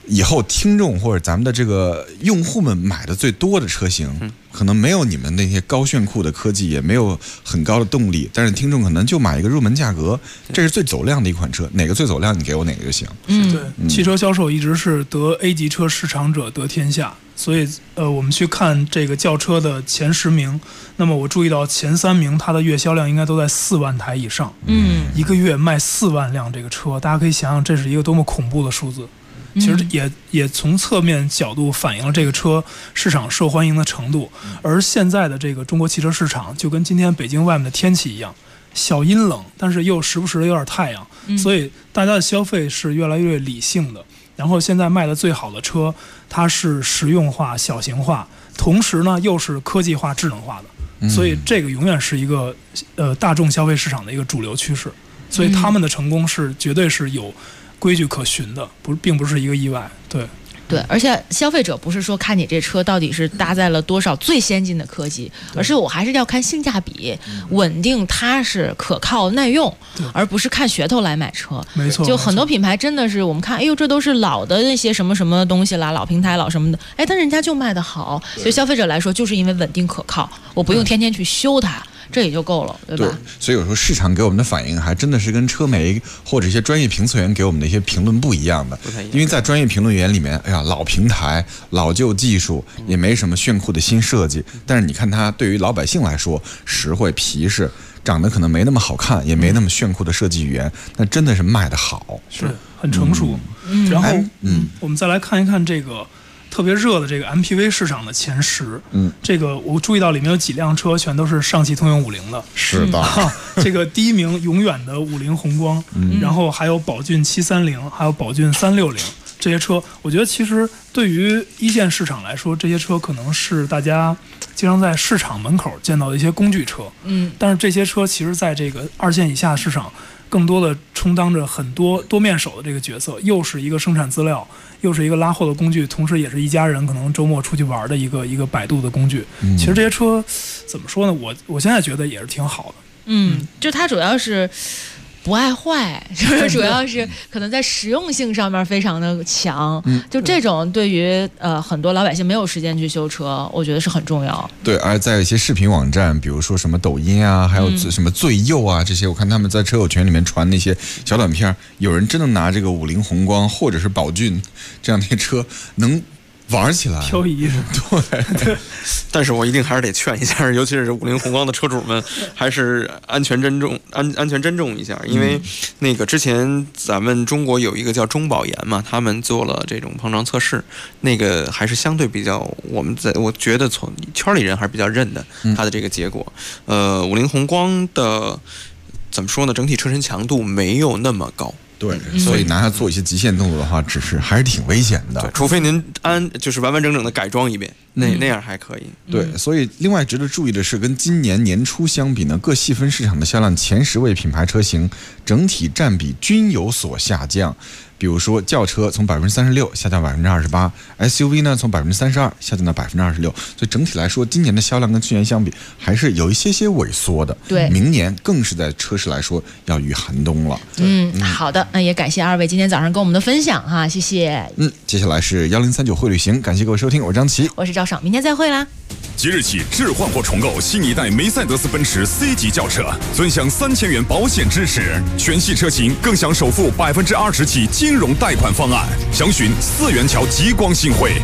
以后听众或者咱们的这个用户们买的最多的车型，可能没有你们那些高炫酷的科技，也没有很高的动力，但是听众可能就买一个入门价格，这是最走量的一款车，哪个最走量你给我哪个就行。 对，汽车销售一直是得 A 级车市场者得天下，所以我们去看这个轿车的前10名，那么我注意到前3名它的月销量应该都在4万台以上。一个月卖4万辆这个车，大家可以想想这是一个多么恐怖的数字。其实也从侧面角度反映了这个车市场受欢迎的程度。而现在的这个中国汽车市场就跟今天北京外面的天气一样，小阴冷，但是又时不时的有点太阳，所以大家的消费是越来越理性的。然后现在卖的最好的车，它是实用化、小型化，同时呢又是科技化、智能化的，所以这个永远是一个大众消费市场的一个主流趋势。所以他们的成功是绝对是有规矩可循的，并不是一个意外。 对，而且消费者不是说看你这车到底是搭载了多少最先进的科技，而是我还是要看性价比、稳定、踏实、可靠、耐用，而不是看噱头来买车。 没错， 就很多品牌真的是我们看，哎呦，这都是老的那些什么什么东西啦，老平台、老什么的，哎，但人家就卖得好。对消费者来说，就是因为稳定可靠，我不用天天去修它。这也就够了，对吧？ 对，所以有时候市场给我们的反应还真的是跟车媒或者一些专业评测员给我们的一些评论不一样的。因为在专业评论员里面，哎呀，老平台、老旧技术，也没什么炫酷的新设计。但是你看它对于老百姓来说，实惠、皮实，长得可能没那么好看，也没那么炫酷的设计语言，那真的是卖得好， 是很成熟。然后，我们再来看一看这个特别热的这个 MPV 市场的前10，这个我注意到里面有几辆车全都是上汽通用50的， 是的， 这个第1名永远的50宏光，然后还有宝骏730，还有宝骏360，这些车，我觉得其实对于一线市场来说，这些车可能是大家经常在市场门口见到的一些工具车，但是这些车其实在这个2线以下市场，更多的充当着很多多面手的这个角色，又是一个生产资料，又是一个拉货的工具，同时也是一家人可能周末出去玩的一个摆渡的工具。其实这些车怎么说呢？我现在觉得也是挺好的。 就它主要是不爱坏，就是主要是可能在实用性上面非常的强。就这种对于很多老百姓没有时间去修车，我觉得是很重要。 对，而在一些视频网站，比如说什么抖音啊，还有什么最右啊这些，我看他们在车友群里面传那些小短片，有人真的拿这个50宏光或者是宝骏这样的车能玩起来， 漂移是对。 但是我一定还是得劝一下，尤其是50宏光的车主们，还是安全珍重一下，因为那个之前咱们中国有一个叫中保研嘛，他们做了这种碰撞测试，那个还是相对比较，我觉得从圈里人还是比较认的，他的这个结果。50宏光的怎么说呢？整体车身强度没有那么高。 对，所以拿它做一些极限动作的话，还是挺危险的。 对，除非您就是完完整整的改装一遍，那样还可以。 对，所以另外值得注意的是，跟今年年初相比呢，各细分市场的销量前10位品牌车型整体占比均有所下降。比如说轿车从36%下降28%，SUV 呢从32%下降到26%，所以整体来说，今年的销量跟去年相比还是有一些萎缩的。 对， 明年更是在车市来说要遇寒冬了。 好的，那也感谢2位今天早上跟我们的分享哈，谢谢。 接下来是1039会旅行，感谢各位收听，我是张琪， 我是赵爽，明天再会啦。 即日起置换或重购新一代梅赛德斯奔驰 C 级轿车，尊享3000元保险支持，全系车型更享首付20%起金融贷款方案。详询4元桥极光新汇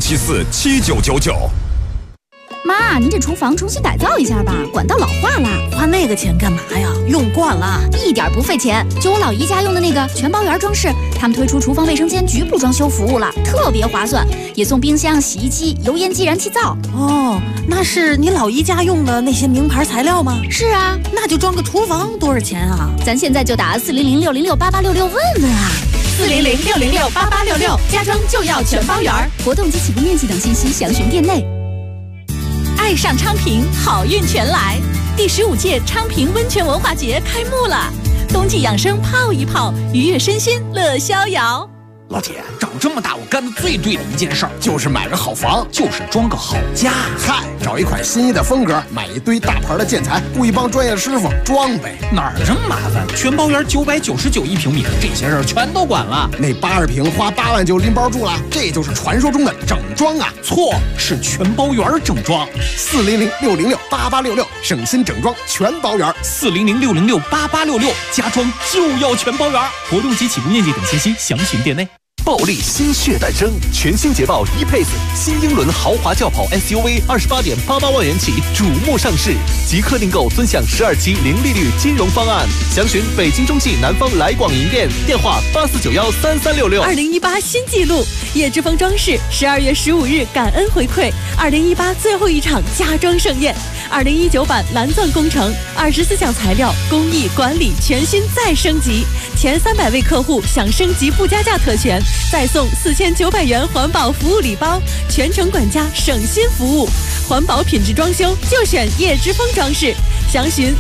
84747999。 妈，您这厨房重新改造一下吧，管道老化了。 花那个钱干嘛呀？用惯了， 一点不费钱。就我老姨家用的那个全包圆装饰，他们推出厨房卫生间局部装修服务了，特别划算，也送冰箱、洗衣机、油烟机、燃气灶。 哦，那是你老姨家用的那些名牌材料吗？ 是啊， 那就装个厨房多少钱啊？ 咱现在就打400-606-8866问问啊。 400-606-8866，家装就要全包圆。 活动及起步面积等信息详询店内。 爱上昌平，好运全来！第15届昌平温泉文化节开幕了，冬季养生泡一泡，愉悦身心乐逍遥。 老铁，长这么大我干的最对的一件事儿，就是买个好房，就是装个好家。 嗨，找一款心仪的风格，买一堆大牌的建材，雇一帮专业师傅装呗。 哪儿这么麻烦？全包园999一平米，这些事儿全都管了。 那80平花8万就拎包住了，这就是传说中的整装啊！ 错，是全包园整装。 400-606-8866，省心整装全包园。 400-606-8866，家装就要全包园。 活动及起步面积等信息详询店内。 暴力新血诞生，全新捷豹E-Pace新英伦豪华轿跑 SUV28.88万元起瞩目上市，即刻订购尊享12期零利率金融方案。详询北京中汽南方来广营店，电话84913366。 2018新纪录，叶之峰装饰12月15日感恩回馈2018最后一场家装盛宴。2019版蓝钻工程，24项材料工艺管理全新再升级，前300位客户享升级不加价特权，再送4900元环保服务礼包，全程管家省心服务，环保品质装修就选叶之峰装饰。详询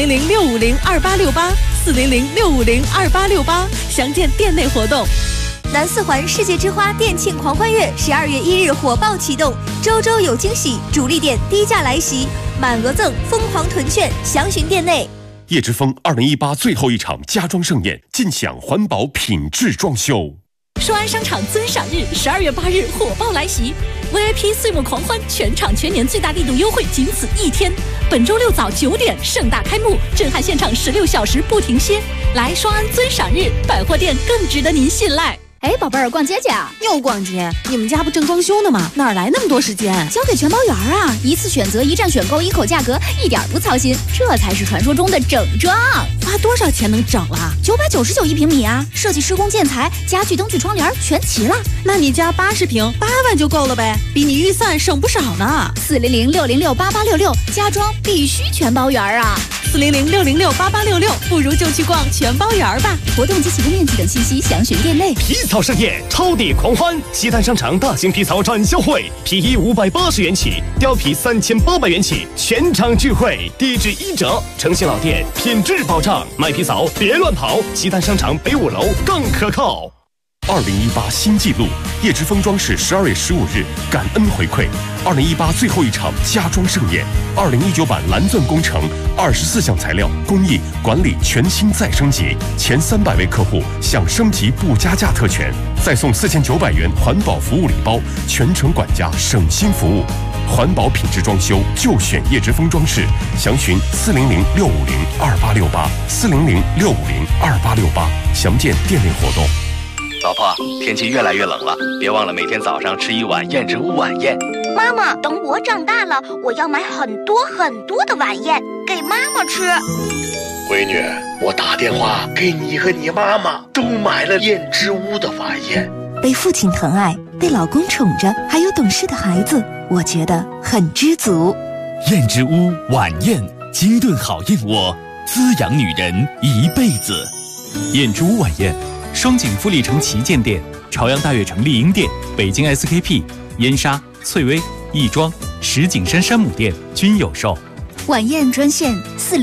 400-650-2868，400-650-2868，详见店内活动。 南四环世界之花店庆狂欢月12月1日火爆启动，周周有惊喜，主力店低价来袭，满额赠，疯狂囤券，详询店内。 叶之峰2018最后一场家装盛宴，尽享环保品质装修。 双安商场尊赏日12月8日火爆来袭 ，VIP 岁末狂欢，全场全年最大力度优惠仅此一天。本周六早9点盛大开幕，震撼现场16小时不停歇。来双安尊赏日，百货店更值得您信赖。 哎，宝贝儿，逛街去啊？ 又逛街？你们家不正装修呢吗？哪来那么多时间？ 交给全包园啊！一次选择，一站选购，一口价格，一点不操心，这才是传说中的整装。 花多少钱能整啊 ？999一平米啊！设计、施工、建材、家具、灯具、窗帘全齐了。 那你家80平8万就够了呗，比你预算省不少呢。 400-606-8866，家装必须全包园啊 ！400-606-8866，不如就去逛全包园吧。 活动及起步面积等信息详询店内。 皮草盛宴，超抵狂欢！西单商场大型皮草展销会，皮衣580元起，貂皮3800元起，全场聚会，地址1折，诚信老店，品质保障。买皮草别乱跑，西单商场北5楼更可靠。 2018新纪录，叶之峰装饰12月15日感恩回馈，2018最后一场家装盛宴，2019版蓝钻工程，24项材料工艺管理全新再升级，前300位客户享升级不加价特权，再送4900元环保服务礼包，全程管家省心服务。环保品质装修就选叶之峰装饰，详询400-650-2868，400-650-2868，详见店内活动。 老婆，天气越来越冷了，别忘了每天早上吃一碗燕之屋晚宴。 妈妈，等我长大了，我要买很多很多的晚宴给妈妈吃。 闺女，我打电话给你和你妈妈都买了燕之屋的晚宴。 被父亲疼爱，被老公宠着，还有懂事的孩子，我觉得很知足。 燕之屋晚宴，精炖好燕窝，滋养女人一辈子。燕之屋晚宴，双井富力城旗舰店、朝阳大悦城丽婴店、北京 SKP、燕莎、翠微、亦庄、石景山山姆店均有售。 晚宴专线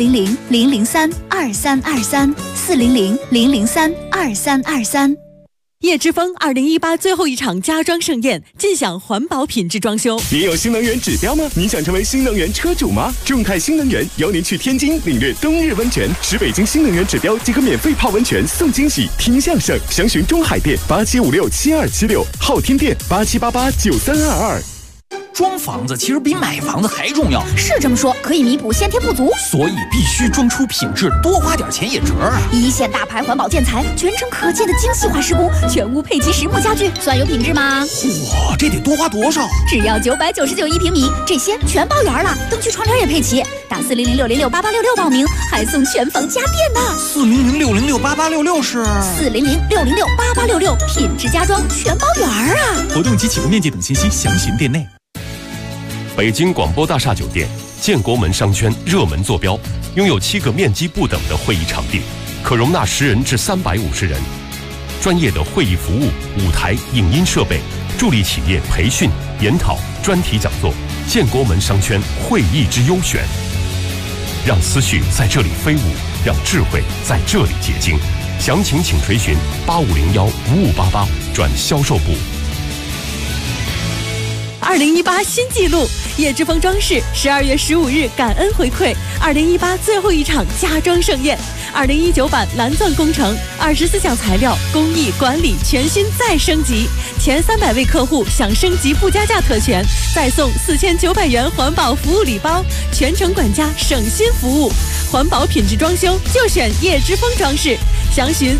400-003-2323，400-003-2323。 叶之峰2018最后一场家装盛宴，尽享环保品质装修。 你有新能源指标吗？你想成为新能源车主吗？众泰新能源邀您去天津领略冬日温泉，使北京新能源指标即可免费泡温泉送惊喜，听相声。详询中海店87567276，昊天店87889322。 装房子其实比买房子还重要， 是这么说，可以弥补先天不足， 所以必须装出品质，多花点钱也值啊！ 一线大牌环保建材，全程可见的精细化施工，全屋配齐实木家具，算有品质吗？ 哇，这得多花多少？ 只要999一平米，这些全包圆了，灯具窗帘也配齐。打400-606-8866报名，还送全房家电呢。 400-606-8866是 400-606-8866，品质家装全包圆啊！ 活动及起步面积等信息详询店内。 北京广播大厦酒店建国门商圈热门坐标，拥有7个面积不等的会议场地，可容纳10人至350人。专业的会议服务、舞台、影音设备，助力企业培训、研讨、专题讲座。建国门商圈会议之优选，让思绪在这里飞舞，让智慧在这里结晶。 详情请垂询8501-5588转销售部。 2018新纪录，叶之峰装饰12月15日感恩回馈2018最后一场家装盛宴，2019版蓝钻工程，24项材料工艺管理全新再升级，前300位客户享升级不加价特权，再送4900元环保服务礼包，全程管家省心服务，环保品质装修就选叶之峰装饰，详询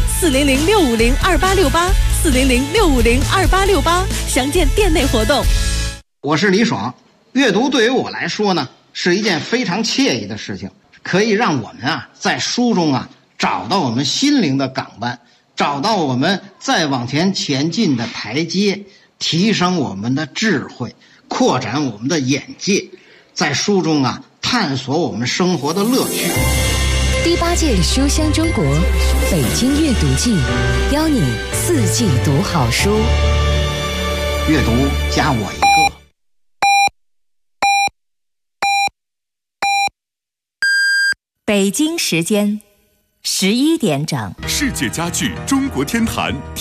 400-650-2868，400-650-2868，详见店内活动。 我是李爽，阅读对于我来说呢，是一件非常惬意的事情，可以让我们在书中找到我们心灵的港湾，找到我们再往前前进的台阶，提升我们的智慧，扩展我们的眼界，在书中探索我们生活的乐趣。 第8届书香中国北京阅读季，邀你4季读好书， 阅读加我一个。 北京时间11点整， 世界家具中国天坛